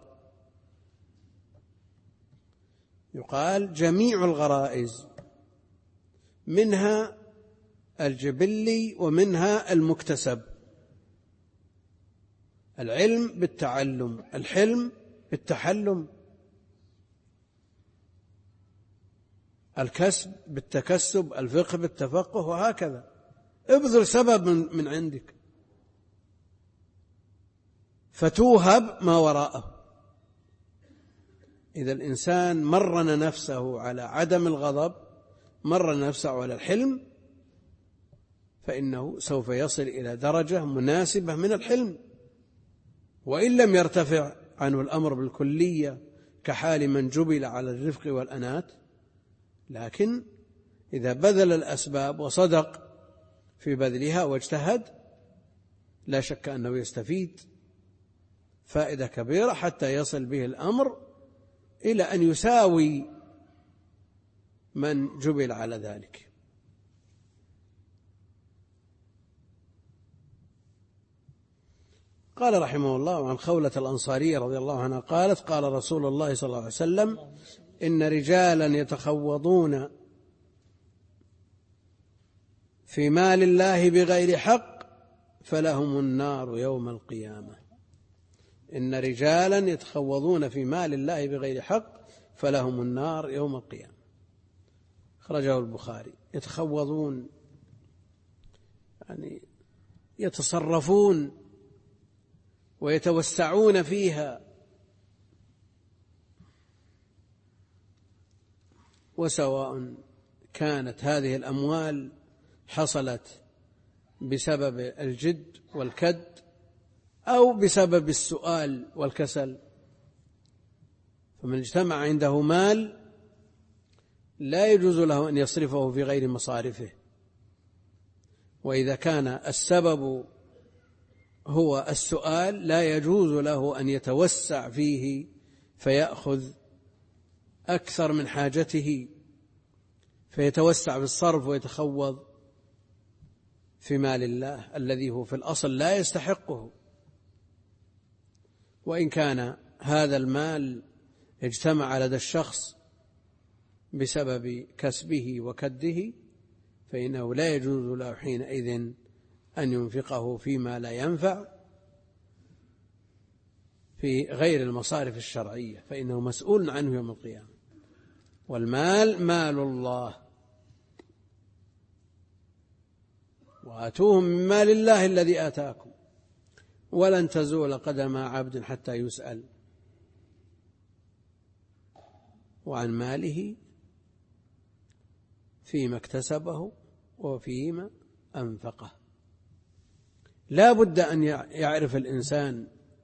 يقال: جميع الغرائز منها الجبلي ومنها المكتسب، العلم بالتعلم، الحلم بالتحلم، الكسب بالتكسب، الفقه بالتفقه، وهكذا. ابذل سبب من عندك فتوهب ما وراءه. إذا الإنسان مرن نفسه على عدم الغضب، مرن نفسه على الحلم، فإنه سوف يصل إلى درجة مناسبة من الحلم، وإن لم يرتفع عنه الأمر بالكلية كحال من جبل على الرفق والأنات، لكن إذا بذل الأسباب وصدق في بذلها واجتهد لا شك أنه يستفيد فائدة كبيرة حتى يصل به الأمر إلى أن يساوي من جبل على ذلك. قال رحمه الله: عن خولة الأنصارية رضي الله عنها قالت: قال رسول الله صلى الله عليه وسلم: إن رجالا يتخوضون في مال الله بغير حق فلهم النار يوم القيامة. إن رجالا يتخوضون في مال الله بغير حق فلهم النار يوم القيامة. أخرجه البخاري. يتخوضون يعني يتصرفون ويتوسعون فيها، وسواء كانت هذه الأموال حصلت بسبب الجد والكد أو بسبب السؤال والكسل. فمن اجتمع عنده مال لا يجوز له أن يصرفه في غير مصارفه، وإذا كان السبب هو السؤال لا يجوز له أن يتوسع فيه فيأخذ أكثر من حاجته فيتوسع بالصرف ويتخوض في مال الله الذي هو في الأصل لا يستحقه. وإن كان هذا المال اجتمع لدى الشخص بسبب كسبه وكده فإنه لا يجوز له حينئذ أن ينفقه فيما لا ينفع في غير المصارف الشرعية، فإنه مسؤول عنه يوم القيامة. والمال مال الله، وآتوهم من مال الله الذي آتاكم ولن تزول قدم عبد حتى يسأل وعن ماله فيما اكتسبه وفيما أنفقه. لا بد أن يعرف الإنسان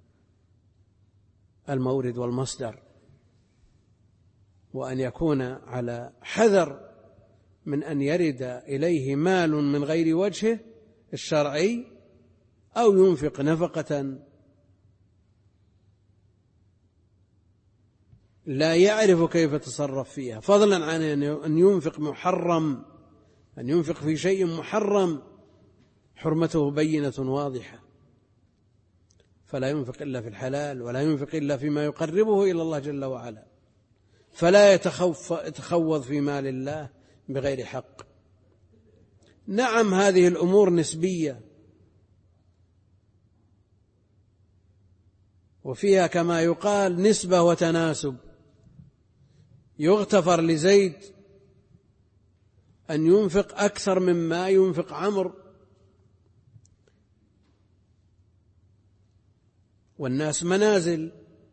المورد والمصدر، وأن يكون على حذر من أن يرد إليه مال من غير وجهه الشرعي أو ينفق نفقة لا يعرف كيف يتصرف فيها، فضلا عن أن ينفق محرم، أن ينفق في شيء محرم حرمته بينة واضحة، فلا ينفق إلا في الحلال ولا ينفق إلا فيما يقربه إلى الله جل وعلا، فلا يتخوض في مال الله بغير حق. نعم هذه الأمور نسبية، وفيها كما يقال نسبة وتناسب. يغتفر لزيد أن ينفق أكثر مما ينفق عمرو، والناس منازل،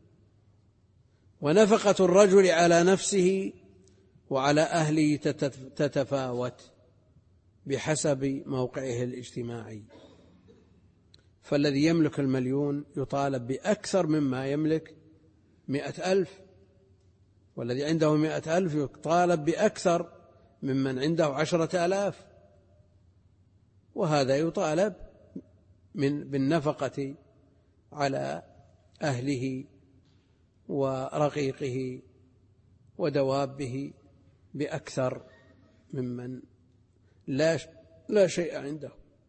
ونفقة الرجل على نفسه وعلى أهله تتفاوت بحسب موقعه الاجتماعي. فالذي يملك 1,000,000 يطالب بأكثر مما يملك 100,000، والذي عنده 100,000 يطالب بأكثر ممن عنده 10,000، وهذا يطالب بالنفقة على أهله ورقيقه ودوابه بأكثر ممن لا شيء عنده.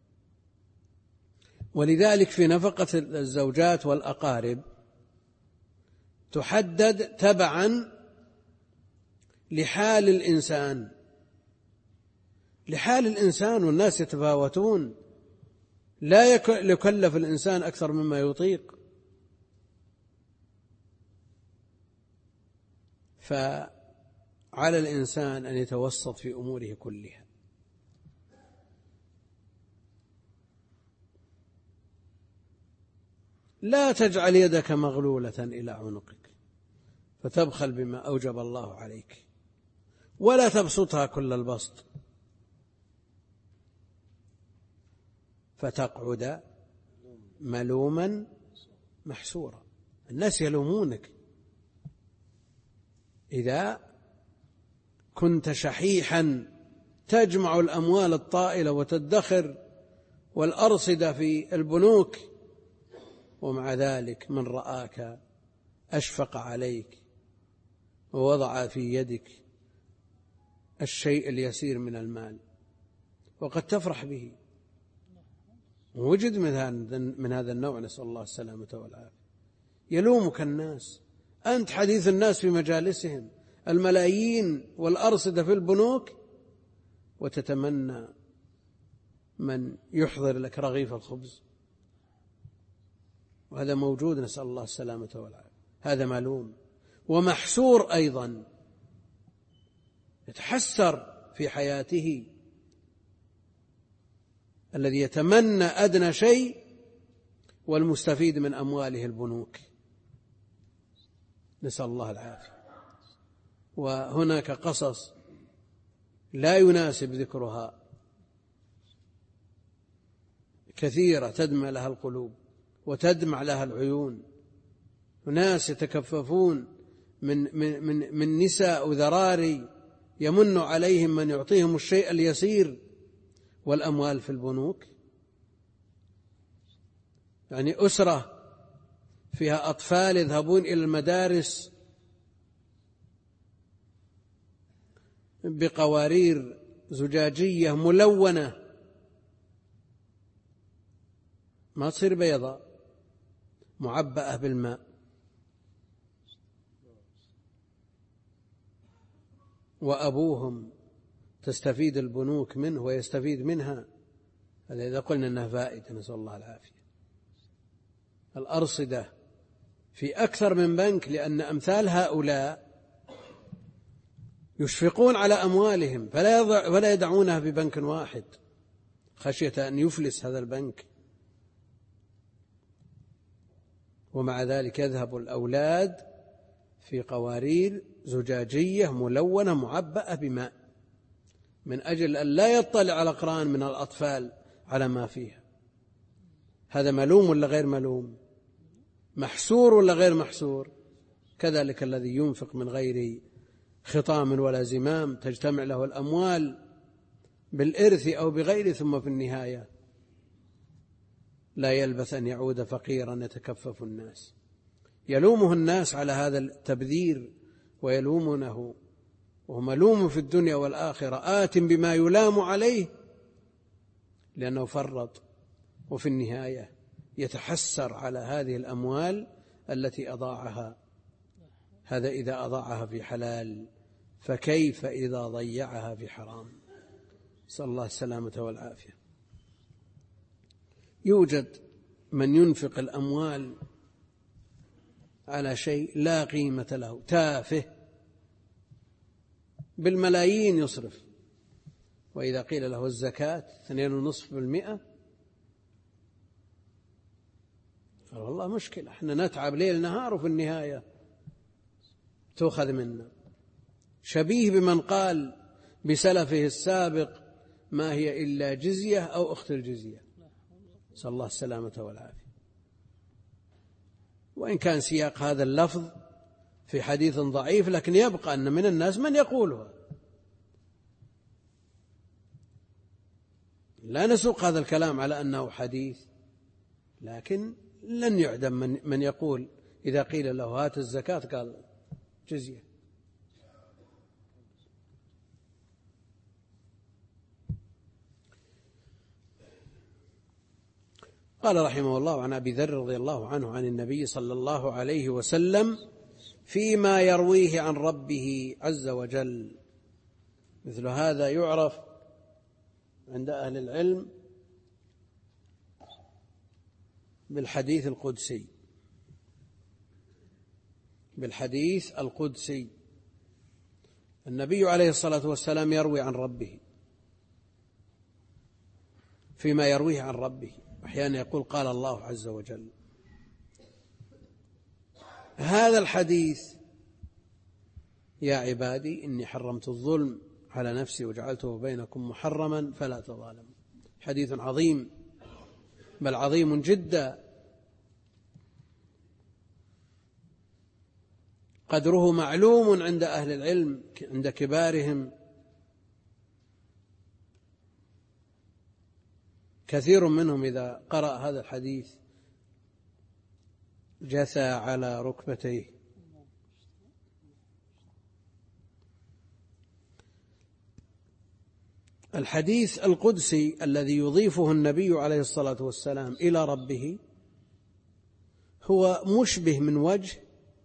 ولذلك في نفقة الزوجات والأقارب تحدد تبعا لحال الإنسان، والناس يتفاوتون، لا يكلف الإنسان أكثر مما يطيق. فعلى الإنسان أن يتوسط في أموره كلها. لا تجعل يدك مغلولة إلى عنقك فتبخل بما أوجب الله عليك، ولا تبسطها كل البسط فتقعد ملوما محسورا. الناس يلومونك إذا كنت شحيحا تجمع الأموال الطائلة وتدخر والأرصدة في البنوك، ومع ذلك من رآك أشفق عليك ووضع في يدك الشيء اليسير من المال وقد تفرح به. وجد من هذا النوع، نسأل الله السلامة والعافية. يلومك الناس، أنت حديث الناس في مجالسهم، الملايين والأرصدة في البنوك، وتتمنى من يحضر لك رغيف الخبز. وهذا موجود، نسأل الله السلامة والعافية. هذا ملوم ومحسور أيضا، يتحسر في حياته الذي يتمنى أدنى شيء والمستفيد من أمواله البنوك، نسأل الله العافية. وهناك قصص لا يناسب ذكرها كثيرة تدمع لها القلوب وتدمع لها العيون. ناس يتكففون من نساء وذراري يمن عليهم من يعطيهم الشيء اليسير والأموال في البنوك. يعني أسرة فيها أطفال يذهبون إلى المدارس بقوارير زجاجية ملونة، ما تصير بيضاء، معبأة بالماء، وأبوهم تستفيد البنوك منه ويستفيد منها. هذا إذا قلنا أنها فائدة، نسأل الله العافية. الأرصدة في أكثر من بنك، لأن أمثال هؤلاء يشفقون على أموالهم فلا يدعونها في بنك واحد خشية أن يفلس هذا البنك. ومع ذلك يذهب الأولاد في قوارير زجاجية ملونة معبأة بماء من أجل أن لا يطلع الأقران من الأطفال على ما فيها. هذا ملوم ولا غير ملوم؟ محسور ولا غير محسور؟ كذلك الذي ينفق من غير خطام ولا زمام تجتمع له الأموال بالإرث أو بغيره، ثم في النهاية لا يلبث أن يعود فقيرا يتكفف الناس. يلومه الناس على هذا التبذير ويلومونه، وهو ملوم في الدنيا والآخرة، آت بما يلام عليه لأنه فرط، وفي النهاية يتحسر على هذه الأموال التي أضاعها. هذا إذا أضاعها في حلال، فكيف إذا ضيعها في حرام؟ نسأل الله السلامة والعافية. يوجد من ينفق الأموال على شيء لا قيمة له، تافه، بالملايين يصرف، وإذا قيل له الزكاة 2.5% قال والله مشكلة، احنا نتعب ليل نهار وفي النهاية تؤخذ منا. شبيه بمن قال بسلفه السابق ما هي إلا جزية أو أخت الجزية، نسأل الله السلامة والعافية. وإن كان سياق هذا اللفظ في حديث ضعيف، لكن يبقى أن من الناس من يقولها. لا نسوق هذا الكلام على أنه حديث، لكن لن يعدم من يقول إذا قيل له هات الزكاة قال جزية. قال رحمه الله عن أبي ذر رضي الله عنه عن النبي صلى الله عليه وسلم فيما يرويه عن ربه عز وجل. مثل هذا يعرف عند أهل العلم بالحديث القدسي. بالحديث القدسي النبي عليه الصلاة والسلام يروي عن ربه فيما يرويه عن ربه، أحيانا يقول قال الله عز وجل. هذا الحديث يا عبادي إني حرمت الظلم على نفسي وجعلته بينكم محرما فلا تظالموا، حديث عظيم، بل عظيم جدا، قدره معلوم عند أهل العلم، عند كبارهم. كثير منهم إذا قرأ هذا الحديث جثى على ركبتيه. الحديث القدسي الذي يضيفه النبي عليه الصلاة والسلام إلى ربه هو مشبه من وجه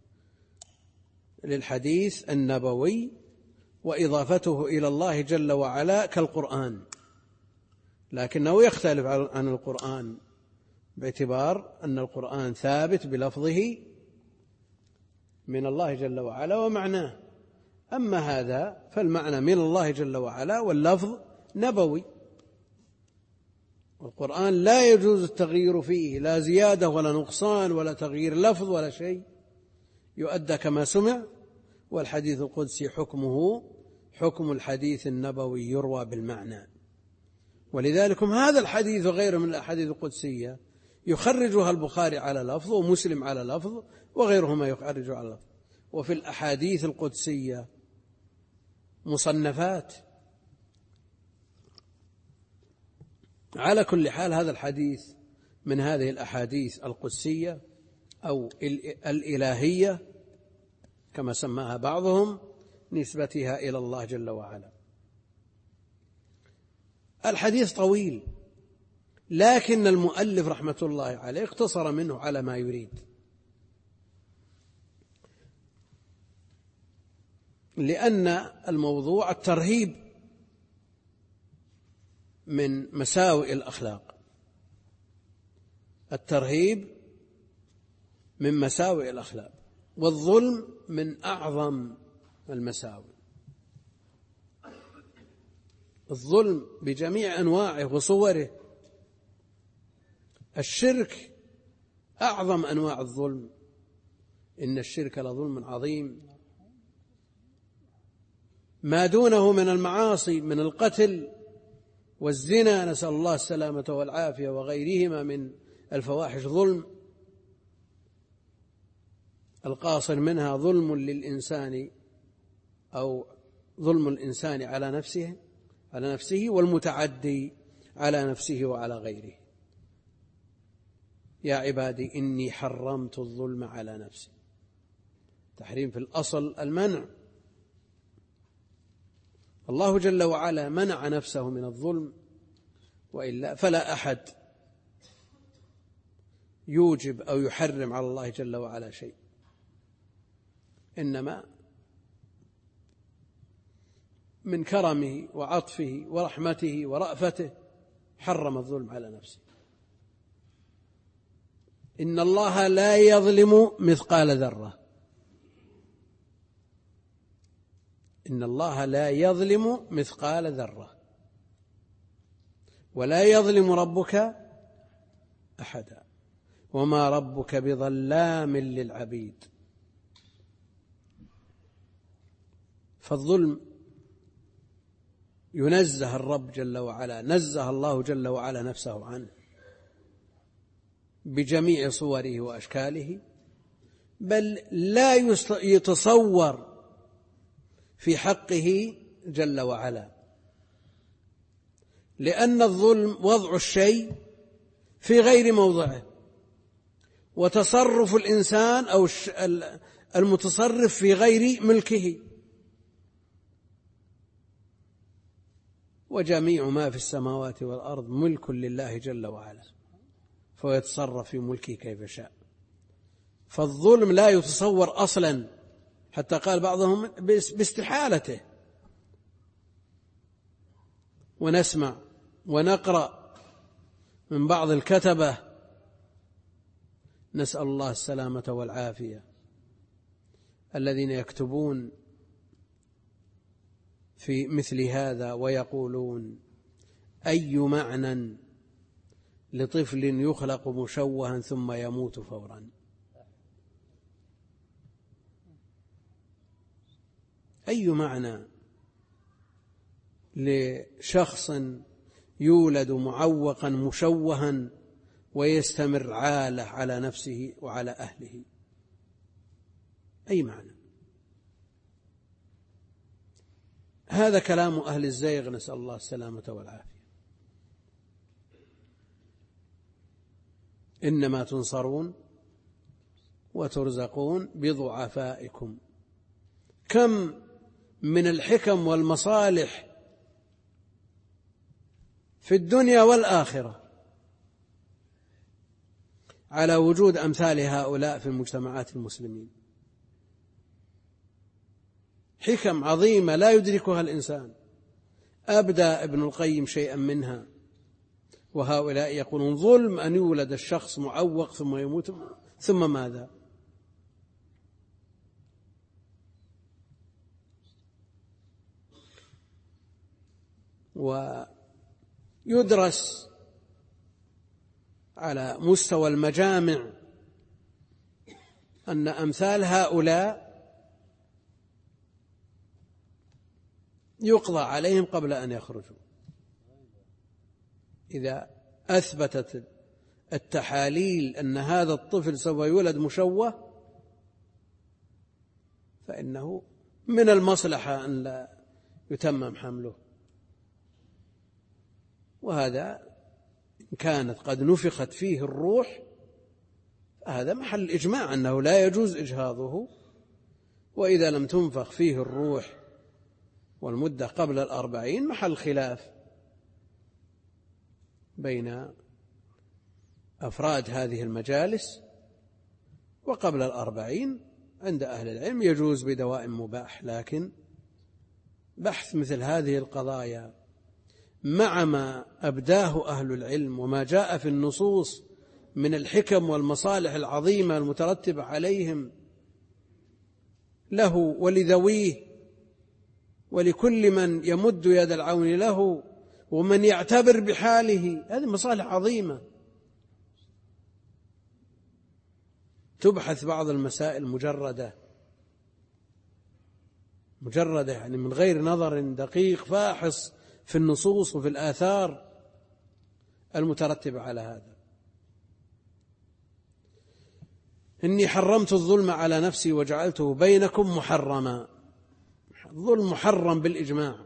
للحديث النبوي، وإضافته إلى الله جل وعلا كالقرآن، لكنه يختلف عن القرآن باعتبار أن القرآن ثابت بلفظه من الله جل وعلا ومعناه، أما هذا فالمعنى من الله جل وعلا واللفظ نبوي. والقرآن لا يجوز التغيير فيه، لا زيادة ولا نقصان ولا تغيير لفظ ولا شيء، يؤدى كما سمع. والحديث القدسي حكمه حكم الحديث النبوي، يروى بالمعنى. ولذلك هذا الحديث وغيره من الأحاديث القدسية يخرجها البخاري على لفظ ومسلم على لفظ وغيرهما يخرج على لفظ. وفي الأحاديث القدسية مصنفات. على كل حال هذا الحديث من هذه الأحاديث القدسية أو الإلهية كما سماها بعضهم، نسبتها إلى الله جل وعلا. الحديث طويل، لكن المؤلف رحمة الله عليه اقتصر منه على ما يريد، لأن الموضوع الترهيب من مساوئ الأخلاق، الترهيب من مساوئ الأخلاق، والظلم من أعظم المساوئ. الظلم بجميع أنواعه وصوره، الشرك أعظم أنواع الظلم، إن الشرك لظلم عظيم. ما دونه من المعاصي من القتل والزنا، نسأل الله السلامة والعافية، وغيرهما من الفواحش ظلم. القاصر منها ظلم للإنسان أو ظلم الإنسان على نفسه والمتعدي على نفسه وعلى غيره. يا عبادي إني حرمت الظلم على نفسي، تحريم في الأصل المنع. الله جل وعلا منع نفسه من الظلم، وإلا فلا أحد يوجب أو يحرم على الله جل وعلا شيء، إنما من كرمه وعطفه ورحمته ورأفته حرم الظلم على نفسه. إن الله لا يظلم مثقال ذرة. إن الله لا يظلم مثقال ذرة ولا يظلم ربك أحدا وما ربك بظلام للعبيد. فالظلم ينزه الرب جل وعلا، نزه الله جل وعلا نفسه عنه بجميع صوره وأشكاله، بل لا يتصور في حقه جل وعلا، لأن الظلم وضع الشيء في غير موضعه، وتصرف الإنسان أو المتصرف في غير ملكه. وجميع ما في السماوات والأرض ملك لله جل وعلا، فهو يتصرف في ملكه كيف شاء. فالظلم لا يتصور أصلا، حتى قال بعضهم باستحالته. ونسمع ونقرأ من بعض الكتبة، نسأل الله السلامة والعافية، الذين يكتبون في مثل هذا ويقولون: أي معنى لطفل يخلق مشوها ثم يموت فورا؟ أي معنى لشخص يولد معوقا مشوها ويستمر عالة على نفسه وعلى أهله؟ أي معنى؟ هذا كلام أهل الزيغ، نسأل الله السلامة والعافية. إنما تنصرون وترزقون بضعفائكم. كم من الحكم والمصالح في الدنيا والآخرة على وجود أمثال هؤلاء في المجتمعات المسلمين، حكم عظيمة لا يدركها الإنسان. أبدى ابن القيم شيئا منها، وهؤلاء يقولون: ظلم أن يولد الشخص معوق ثم يموت، ثم ماذا؟ ويدرس على مستوى المجامع أن أمثال هؤلاء يقضى عليهم قبل أن يخرجوا. إذا أثبتت التحاليل أن هذا الطفل سوف يولد مشوه، فإنه من المصلحة أن لا يتمم حمله. وهذا إن كانت قد نفخت فيه الروح، هذا محل إجماع أنه لا يجوز إجهاضه. وإذا لم تنفخ فيه الروح والمدة قبل 40 محل خلاف بين أفراد هذه المجالس. وقبل 40 عند أهل العلم يجوز بدواء مباح. لكن بحث مثل هذه القضايا مع ما أبداه أهل العلم وما جاء في النصوص من الحكم والمصالح العظيمة المترتبة عليهم له ولذويه ولكل من يمد يد العون له ومن يعتبر بحاله، هذه مصالح عظيمة. تبحث بعض المسائل مجردة يعني من غير نظر دقيق فاحص في النصوص وفي الآثار المترتبة على هذا. إني حرمت الظلم على نفسي وجعلته بينكم محرما. الظلم محرم بالإجماع،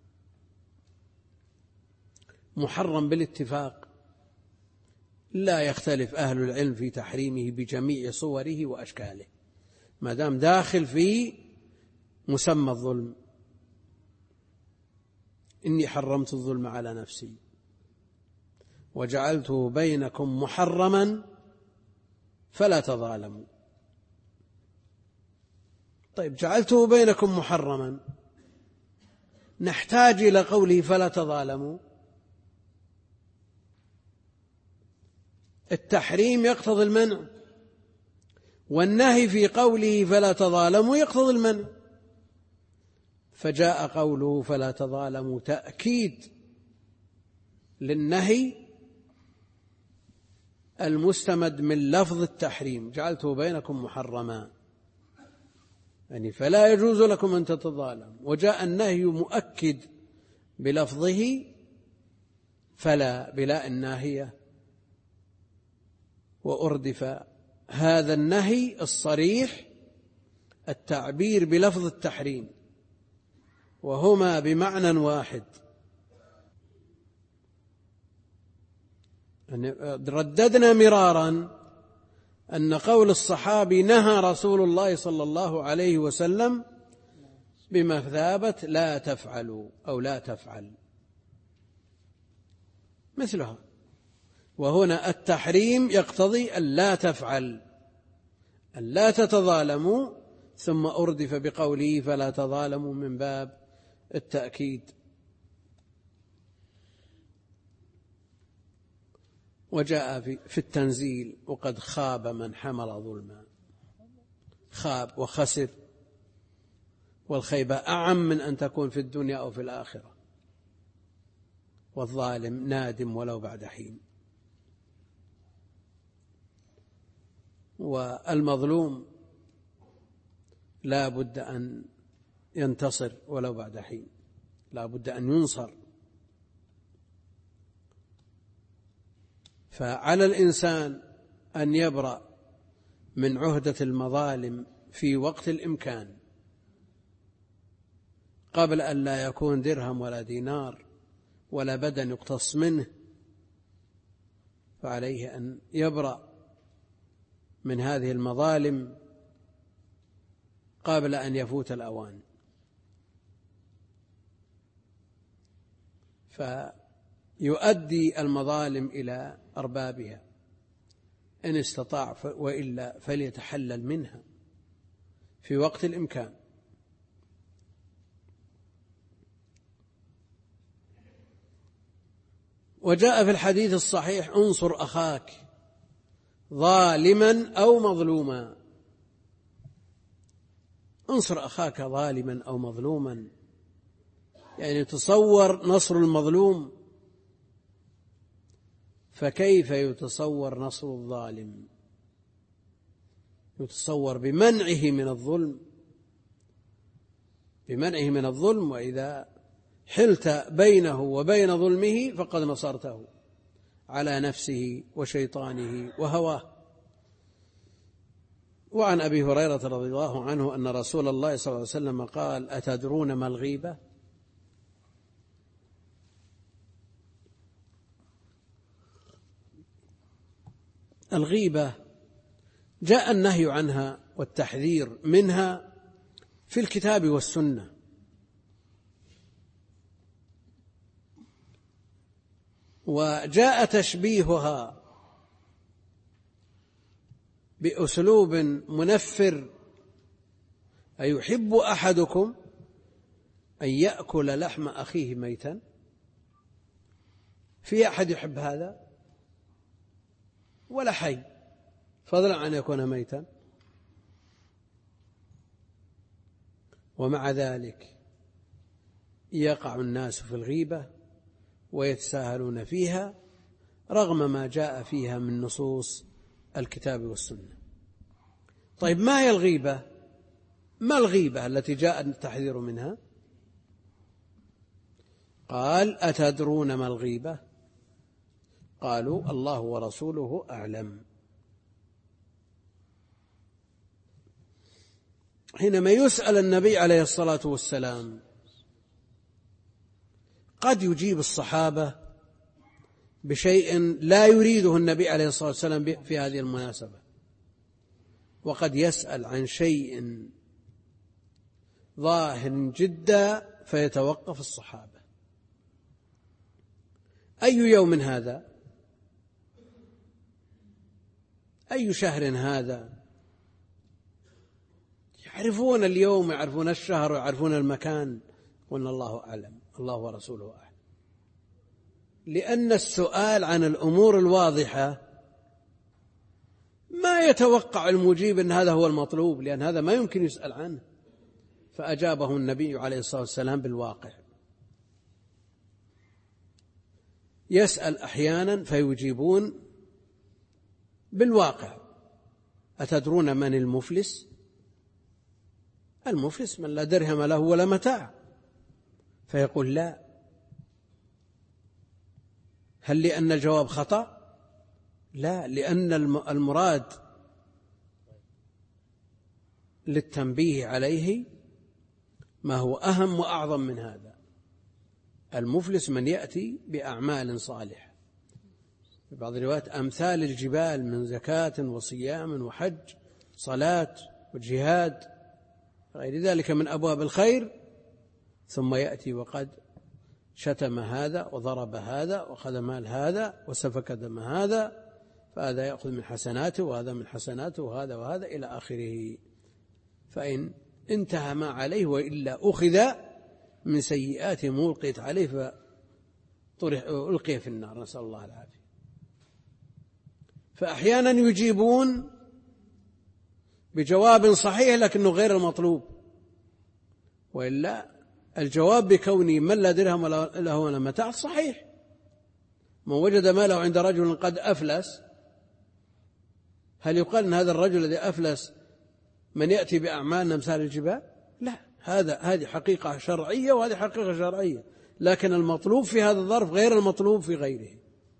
محرم بالاتفاق، لا يختلف أهل العلم في تحريمه بجميع صوره وأشكاله ما دام داخل في مسمى الظلم. إني حرمت الظلم على نفسي وجعلته بينكم محرما فلا تظالموا. طيب، جعلته بينكم محرما، نحتاج إلى قوله فلا تظالموا. التحريم يقتضي المنع، والنهي في قوله فلا تظالموا يقتضي المنع، فجاء قوله فلا تظالموا تأكيد للنهي المستمد من لفظ التحريم، جعلته بينكم محرما، يعني فلا يجوز لكم أن تتظالموا. وجاء النهي مؤكد بلفظه فلا بلاء الناهية، وأردف هذا النهي الصريح التعبير بلفظ التحريم، وهما بمعنى واحد. رددنا مرارا أن قول الصحابي نهى رسول الله صلى الله عليه وسلم بمثابة لا تفعلوا أو لا تفعل مثلها، وهنا التحريم يقتضي أن لا تفعل، أن لا تتظالموا، ثم أردف بقوله فلا تظالموا من باب التأكيد. وجاء في التنزيل وقد خاب من حمل ظلما، خاب وخسر، والخيبة أعم من أن تكون في الدنيا أو في الآخرة، والظالم نادم ولو بعد حين، والمظلوم لا بد أن ينتصر ولو بعد حين، لا بد أن ينصر. فعلى الإنسان أن يبرأ من عهدة المظالم في وقت الإمكان قبل أن لا يكون درهم ولا دينار ولا بدن يقتص منه، فعليه أن يبرأ من هذه المظالم قبل أن يفوت الأوان. فيؤدي المظالم إلى أربابها إن استطاع، وإلا فليتحلل منها في وقت الإمكان. وجاء في الحديث الصحيح انصر أخاك ظالما أو مظلوما. انصر أخاك ظالما أو مظلوما، يعني تصور نصر المظلوم، فكيف يتصور نصر الظالم؟ يتصور بمنعه من الظلم، بمنعه من الظلم، وإذا حلت بينه وبين ظلمه فقد نصرته على نفسه وشيطانه وهواه. وعن أبي هريرة رضي الله عنه أن رسول الله صلى الله عليه وسلم قال أتدرون ما الغيبة؟ الغيبة جاء النهي عنها والتحذير منها في الكتاب والسنة، وجاء تشبيهها بأسلوب منفر: أيحب أحدكم أن يأكل لحم أخيه ميتا؟ في أحد يحب هذا؟ ولا حي، فضلا عن يكون ميتا. ومع ذلك يقع الناس في الغيبة ويتساهلون فيها رغم ما جاء فيها من نصوص الكتاب والسنة. طيب ما هي الغيبة؟ ما الغيبة التي جاء التحذير منها؟ قال أتدرون ما الغيبة؟ قالوا الله ورسوله أعلم. حينما يسأل النبي عليه الصلاة والسلام قد يجيب الصحابة بشيء لا يريده النبي عليه الصلاة والسلام في هذه المناسبة، وقد يسأل عن شيء ظاهر جدا فيتوقف الصحابة: أي يوم هذا؟ أي شهر هذا؟ يعرفون اليوم، يعرفون الشهر، ويعرفون المكان، وأن الله أعلم، الله ورسوله أعلم، لأن السؤال عن الأمور الواضحة ما يتوقع المجيب أن هذا هو المطلوب، لأن هذا ما يمكن يسأل عنه، فأجابه النبي عليه الصلاة والسلام بالواقع. يسأل أحيانا فيجيبون بالواقع. أتدرون من المفلس؟ المفلس من لا درهم له ولا متاع. فيقول لا. هل لأن الجواب خطأ؟ لا، لأن المراد للتنبيه عليه ما هو أهم وأعظم من هذا. المفلس من يأتي بأعمال صالحة، في بعض الروايات أمثال الجبال من زكاة وصيام وحج صلاة وجهاد غير ذلك من أبواب الخير، ثم يأتي وقد شتم هذا وضرب هذا وأخذ مال هذا وسفك دم هذا، فهذا يأخذ من حسناته وهذا من حسناته وهذا وهذا إلى آخره. فإن انتهى ما عليه وإلا أخذ من سيئاته ملقيت عليه فألقي في النار، نسأل الله العافية. فأحيانا يجيبون بجواب صحيح لكنه غير المطلوب، وإلا الجواب بكونه من لا درهم له ولا متاع صحيح. من وجد ماله عند رجل قد أفلس، هل يقال أن هذا الرجل الذي أفلس من يأتي بأعمال أمثال الجبال؟ لا، هذه حقيقة شرعية وهذه حقيقة شرعية، لكن المطلوب في هذا الظرف غير المطلوب في غيره.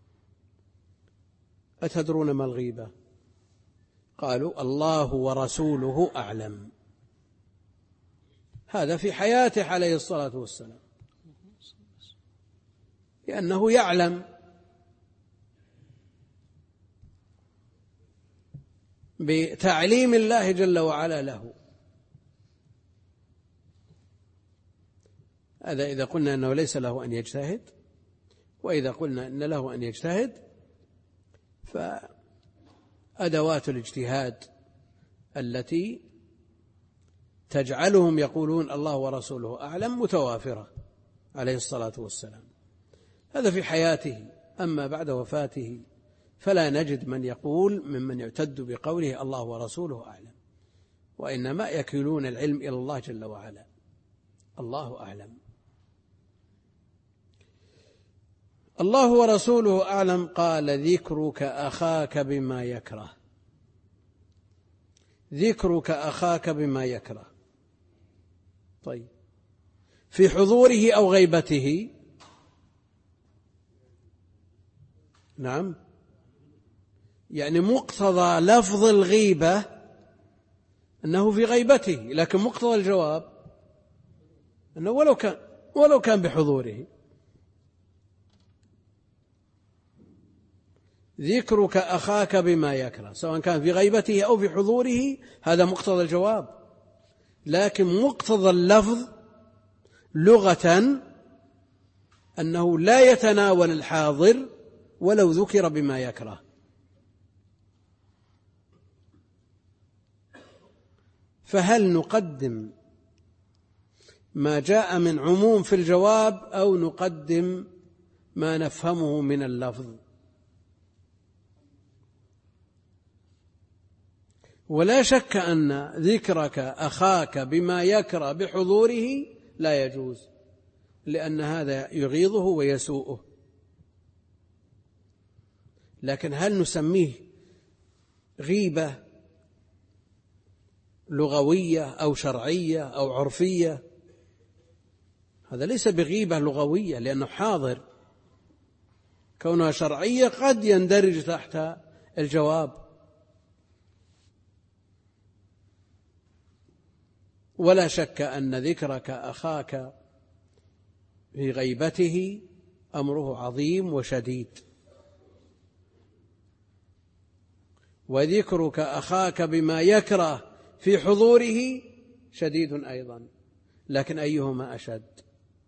أتدرون ما الغيبة؟ قالوا الله ورسوله أعلم. هذا في حياته عليه الصلاة والسلام، لأنه يعلم بتعليم الله جل وعلا له. هذا إذا قلنا أنه ليس له أن يجتهد، وإذا قلنا أن له أن يجتهد فأدوات الاجتهاد التي تجعلهم يقولون الله ورسوله أعلم متوافرة عليه الصلاة والسلام. هذا في حياته، أما بعد وفاته فلا نجد من يقول ممن يعتد بقوله الله ورسوله أعلم، وإنما يكلون العلم إلى الله جل وعلا. الله أعلم. الله ورسوله أعلم. قال ذكرك أخاك بما يكره. ذكرك أخاك بما يكره. طيب، في حضوره أو غيبته؟ نعم، يعني مقتضى لفظ الغيبة أنه في غيبته، لكن مقتضى الجواب أنه ولو كان بحضوره. ذكرك أخاك بما يكره، سواء كان في غيبته أو في حضوره، هذا مقتضى الجواب. لكن مقتضى اللفظ لغة أنه لا يتناول الحاضر ولو ذكر بما يكره. فهل نقدم ما جاء من عموم في الجواب أو نقدم ما نفهمه من اللفظ؟ ولا شك أن ذكرك أخاك بما يكره بحضوره لا يجوز، لأن هذا يغيظه ويسوءه. لكن هل نسميه غيبة لغوية أو شرعية أو عرفية؟ هذا ليس بغيبة لغوية لأنه حاضر. كونها شرعية قد يندرج تحت الجواب. ولا شك أن ذكرك أخاك في غيبته أمره عظيم وشديد، وذكرك أخاك بما يكره في حضوره شديد أيضا، لكن أيهما أشد؟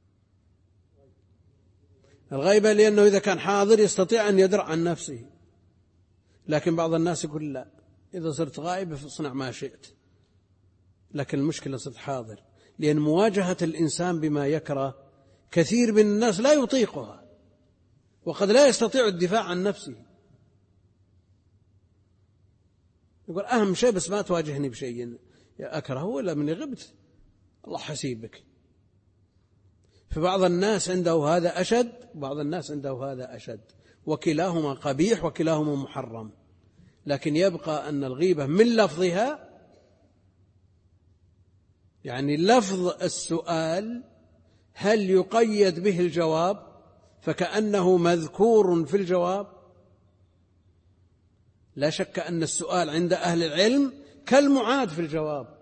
الغيبة لأنه إذا كان حاضر يستطيع أن يدرع عن نفسه، لكن بعض الناس يقول لا، إذا صرت غائب فاصنع ما شئت، لكن المشكلة صرت حاضر. لأن مواجهة الإنسان بما يكره كثير من الناس لا يطيقها، وقد لا يستطيع الدفاع عن نفسه. يقول أهم شيء بس ما تواجهني بشيء أكرهه ولا من غبت الله حسيبك. فبعض الناس عنده هذا أشد، بعض الناس عنده هذا أشد، وكلاهما قبيح وكلاهما محرم. لكن يبقى أن الغيبة من لفظها، يعني لفظ السؤال هل يقيد به الجواب فكأنه مذكور في الجواب؟ لا شك أن السؤال عند أهل العلم كالمعاد في الجواب.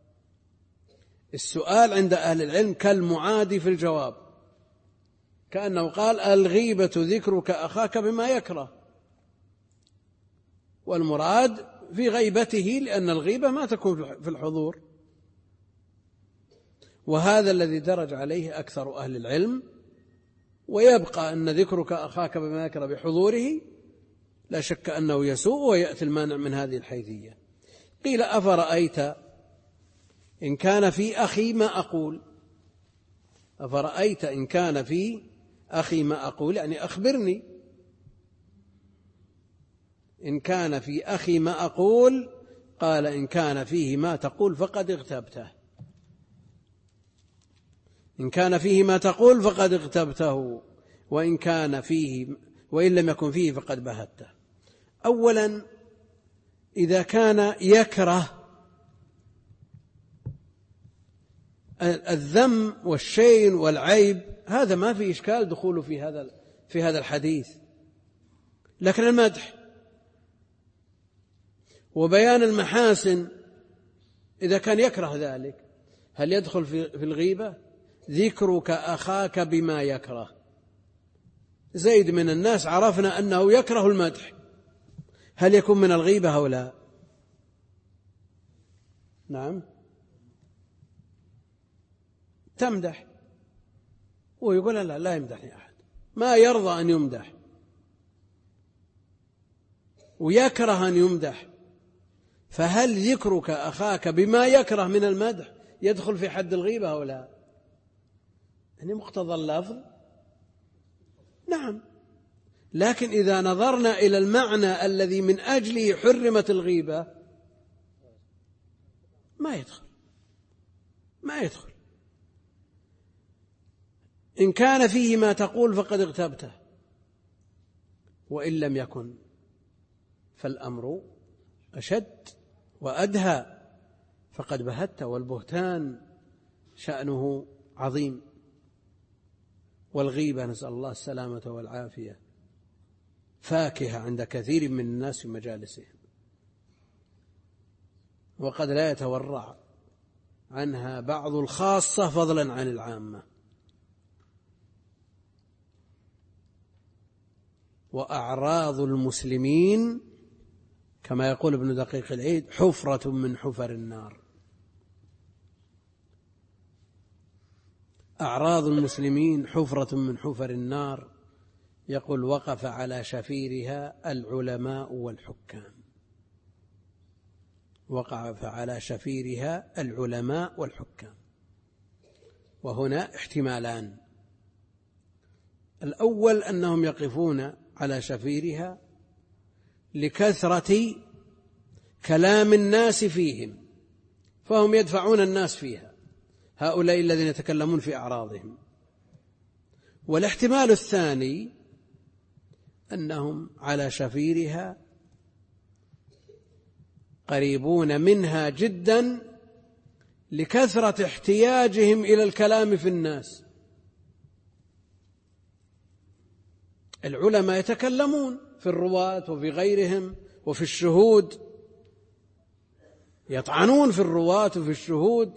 السؤال عند أهل العلم كالمعاد في الجواب، كأنه قال الغيبة ذكرك أخاك بما يكره، والمراد في غيبته، لأن الغيبة ما تكون في الحضور. وهذا الذي درج عليه أكثر أهل العلم. ويبقى أن ذكرك أخاك بما يكره بحضوره لا شك أنه يسوء، ويأتي المانع من هذه الحيثية. قيل أفرأيت إن كان في أخي ما أقول، أفرأيت إن كان في أخي ما أقول، يعني أخبرني إن كان في أخي ما أقول. قال إن كان فيه ما تقول فقد اغتبته، إن كان فيه ما تقول فقد اغتبته، وإن كان فيه وإن لم يكن فيه فقد بهته. أولا إذا كان يكره الذم والشين والعيب هذا ما في إشكال دخوله في هذا الحديث، لكن المدح وبيان المحاسن إذا كان يكره ذلك هل يدخل في الغيبة؟ ذكرك أخاك بما يكره. زيد من الناس عرفنا أنه يكره المدح، هل يكون من الغيبة أو لا؟ نعم، تمدح ويقول لا يمدحني أحد، ما يرضى أن يمدح ويكره أن يمدح. فهل ذكرك أخاك بما يكره من المدح يدخل في حد الغيبة أو لا؟ يعني مقتضى اللفظ نعم، لكن إذا نظرنا إلى المعنى الذي من أجله حرمت الغيبة ما يدخل. إن كان فيه ما تقول فقد اغتبته، وإن لم يكن فالأمر أشد وأدهى، فقد بهت، والبهتان شأنه عظيم. والغيبة نسأل الله السلامة والعافية فاكهة عند كثير من الناس في مجالسهم، وقد لا يتورع عنها بعض الخاصة فضلا عن العامة. وأعراض المسلمين كما يقول ابن دقيق العيد حفرة من حفر النار. أعراض المسلمين حفرة من حفر النار. يقول وقف على شفيرها العلماء والحكام، وقف على شفيرها العلماء والحكام. وهنا احتمالان: الأول أنهم يقفون على شفيرها لكثرة كلام الناس فيهم، فهم يدفعون الناس فيها، هؤلاء الذين يتكلمون في أعراضهم. والاحتمال الثاني أنهم على شفيرها قريبون منها جدا لكثرة احتياجهم إلى الكلام في الناس. العلماء يتكلمون في الرواة وفي غيرهم وفي الشهود، يطعنون في الرواة وفي الشهود،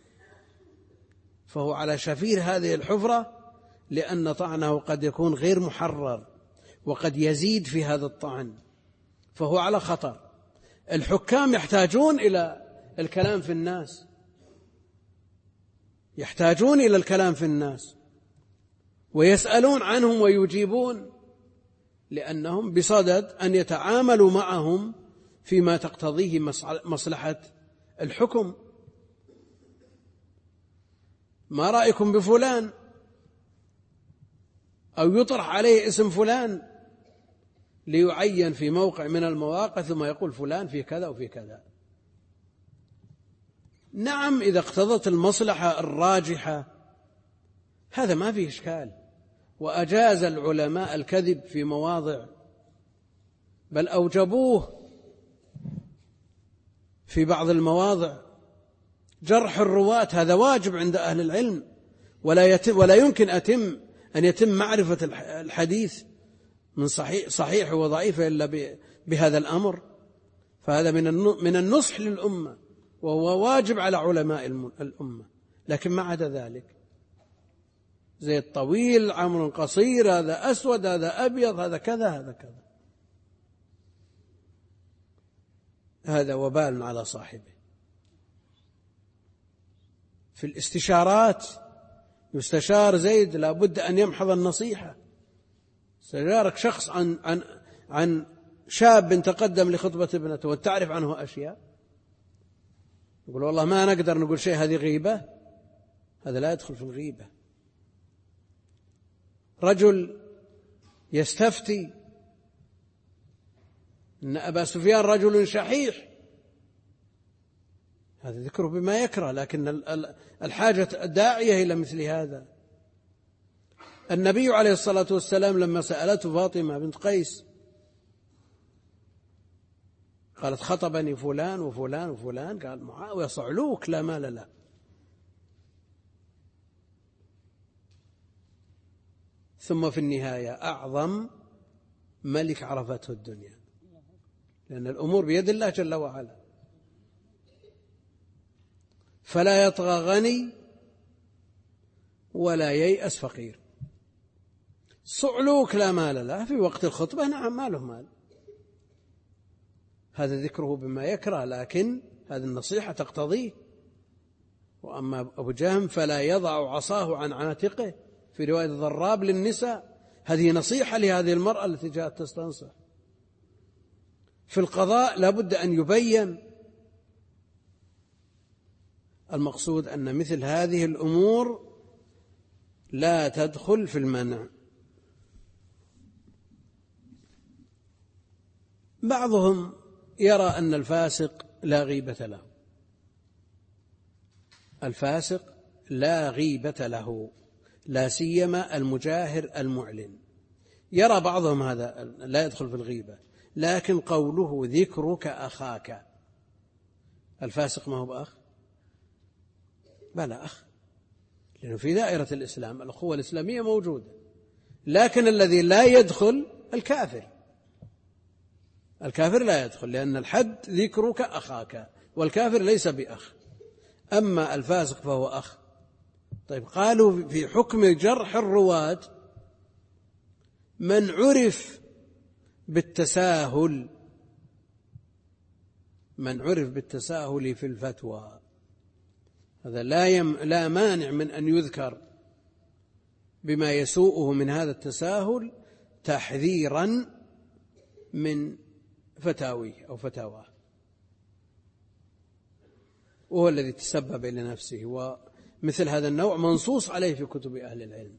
فهو على شفير هذه الحفرة، لأن طعنه قد يكون غير محرر وقد يزيد في هذا الطعن، فهو على خطر. الحكام يحتاجون إلى الكلام في الناس، يحتاجون إلى الكلام في الناس ويسألون عنهم ويجيبون، لأنهم بصدد أن يتعاملوا معهم فيما تقتضيه مصلحة الحكم. ما رأيكم بفلان، أو يطرح عليه اسم فلان ليعين في موقع من المواقع ثم يقول فلان في كذا وفي كذا. نعم إذا اقتضت المصلحة الراجحة هذا ما فيه إشكال، وأجاز العلماء الكذب في مواضع، بل أوجبوه في بعض المواضع. جرح الرواة هذا واجب عند أهل العلم، ولا يمكن أن يتم معرفة الحديث من صحيح وضعيف إلا بهذا الأمر. فهذا من النصح للأمة، وهو واجب على علماء الأمة. لكن ما عدا ذلك، زي الطويل عمر قصير، هذا أسود هذا أبيض هذا كذا هذا كذا، هذا وبال على صاحبه. في الاستشارات يستشار زيد لا بد أن يمحض النصيحة. استشارك شخص عن شاب تقدم لخطبة ابنته وتعرف عنه أشياء، يقول والله ما نقدر نقول شيء، هذه غيبة، هذا لا يدخل في الغيبة. رجل يستفتي إن أبا سفيان رجل شحيح، هذا ذكره بما يكره، لكن الحاجة داعية إلى مثل هذا. النبي عليه الصلاة والسلام لما سألته فاطمة بنت قيس قالت خطبني فلان وفلان وفلان، قال معاوية صعلوك لا مال له. ثم في النهاية أعظم ملك عرفته الدنيا، لأن الأمور بيد الله جل وعلا. فلا يطغى غني ولا ييأس فقير. صعلوك لا مال له في وقت الخطبة، نعم ما له مال، هذا ذكره بما يكره، لكن هذه النصيحة تقتضيه. وأما أبو جهم فلا يضع عصاه عن عاتقه، في رواية الضراب للنساء، هذه نصيحة لهذه المرأة التي جاءت تستنصح. في القضاء لا بد أن يبين. المقصود أن مثل هذه الأمور لا تدخل في المنع. بعضهم يرى أن الفاسق لا غيبة له، الفاسق لا غيبة له، لا سيما المجاهر المعلن. يرى بعضهم هذا لا يدخل في الغيبة، لكن قوله ذكرك أخاك، الفاسق ما هو بأخ؟ بلى أخ، لأنه في دائرة الإسلام الأخوة الإسلامية موجودة، لكن الذي لا يدخل الكافر، الكافر لا يدخل، لأن الحد ذكرك أخاك، والكافر ليس بأخ. أما الفاسق فهو أخ. طيب قالوا في حكم جرح الرواة من عرف بالتساهل، من عرف بالتساهل في الفتوى، هذا لا مانع من أن يذكر بما يسوءه من هذا التساهل تحذيرا من فتاويه أو فتاواه، وهو الذي تسبب لنفسه. ومثل هذا النوع منصوص عليه في كتب أهل العلم،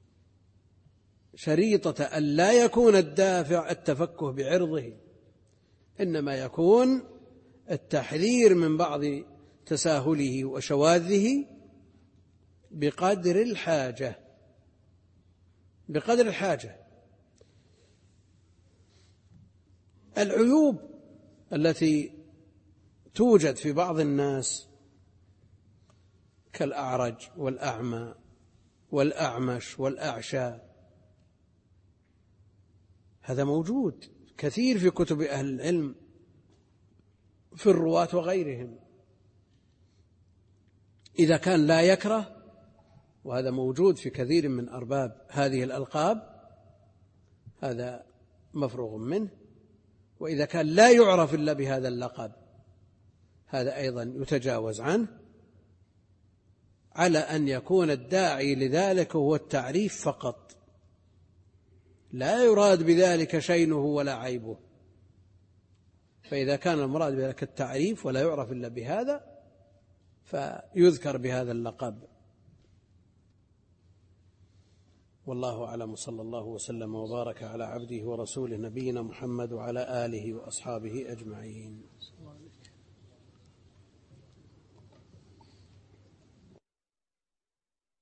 شريطة أن لا يكون الدافع التفكه بعرضه، إنما يكون التحذير من بعض تساهله وشواذه بقدر الحاجة، بقدر الحاجة. العيوب التي توجد في بعض الناس كالأعرج والأعمى والأعمش والأعشى، هذا موجود كثير في كتب أهل العلم في الرواة وغيرهم. إذا كان لا يكره، وهذا موجود في كثير من أرباب هذه الألقاب، هذا مفروغ منه. وإذا كان لا يعرف إلا بهذا اللقب، هذا أيضا يتجاوز عنه، على أن يكون الداعي لذلك هو التعريف فقط، لا يراد بذلك شينه ولا عيبه. فإذا كان المراد بذلك التعريف ولا يعرف إلا بهذا، فيذكر بهذا اللقب. والله أعلم، صلى الله وسلم وبارك على عبده ورسوله نبينا محمد وعلى آله وأصحابه أجمعين.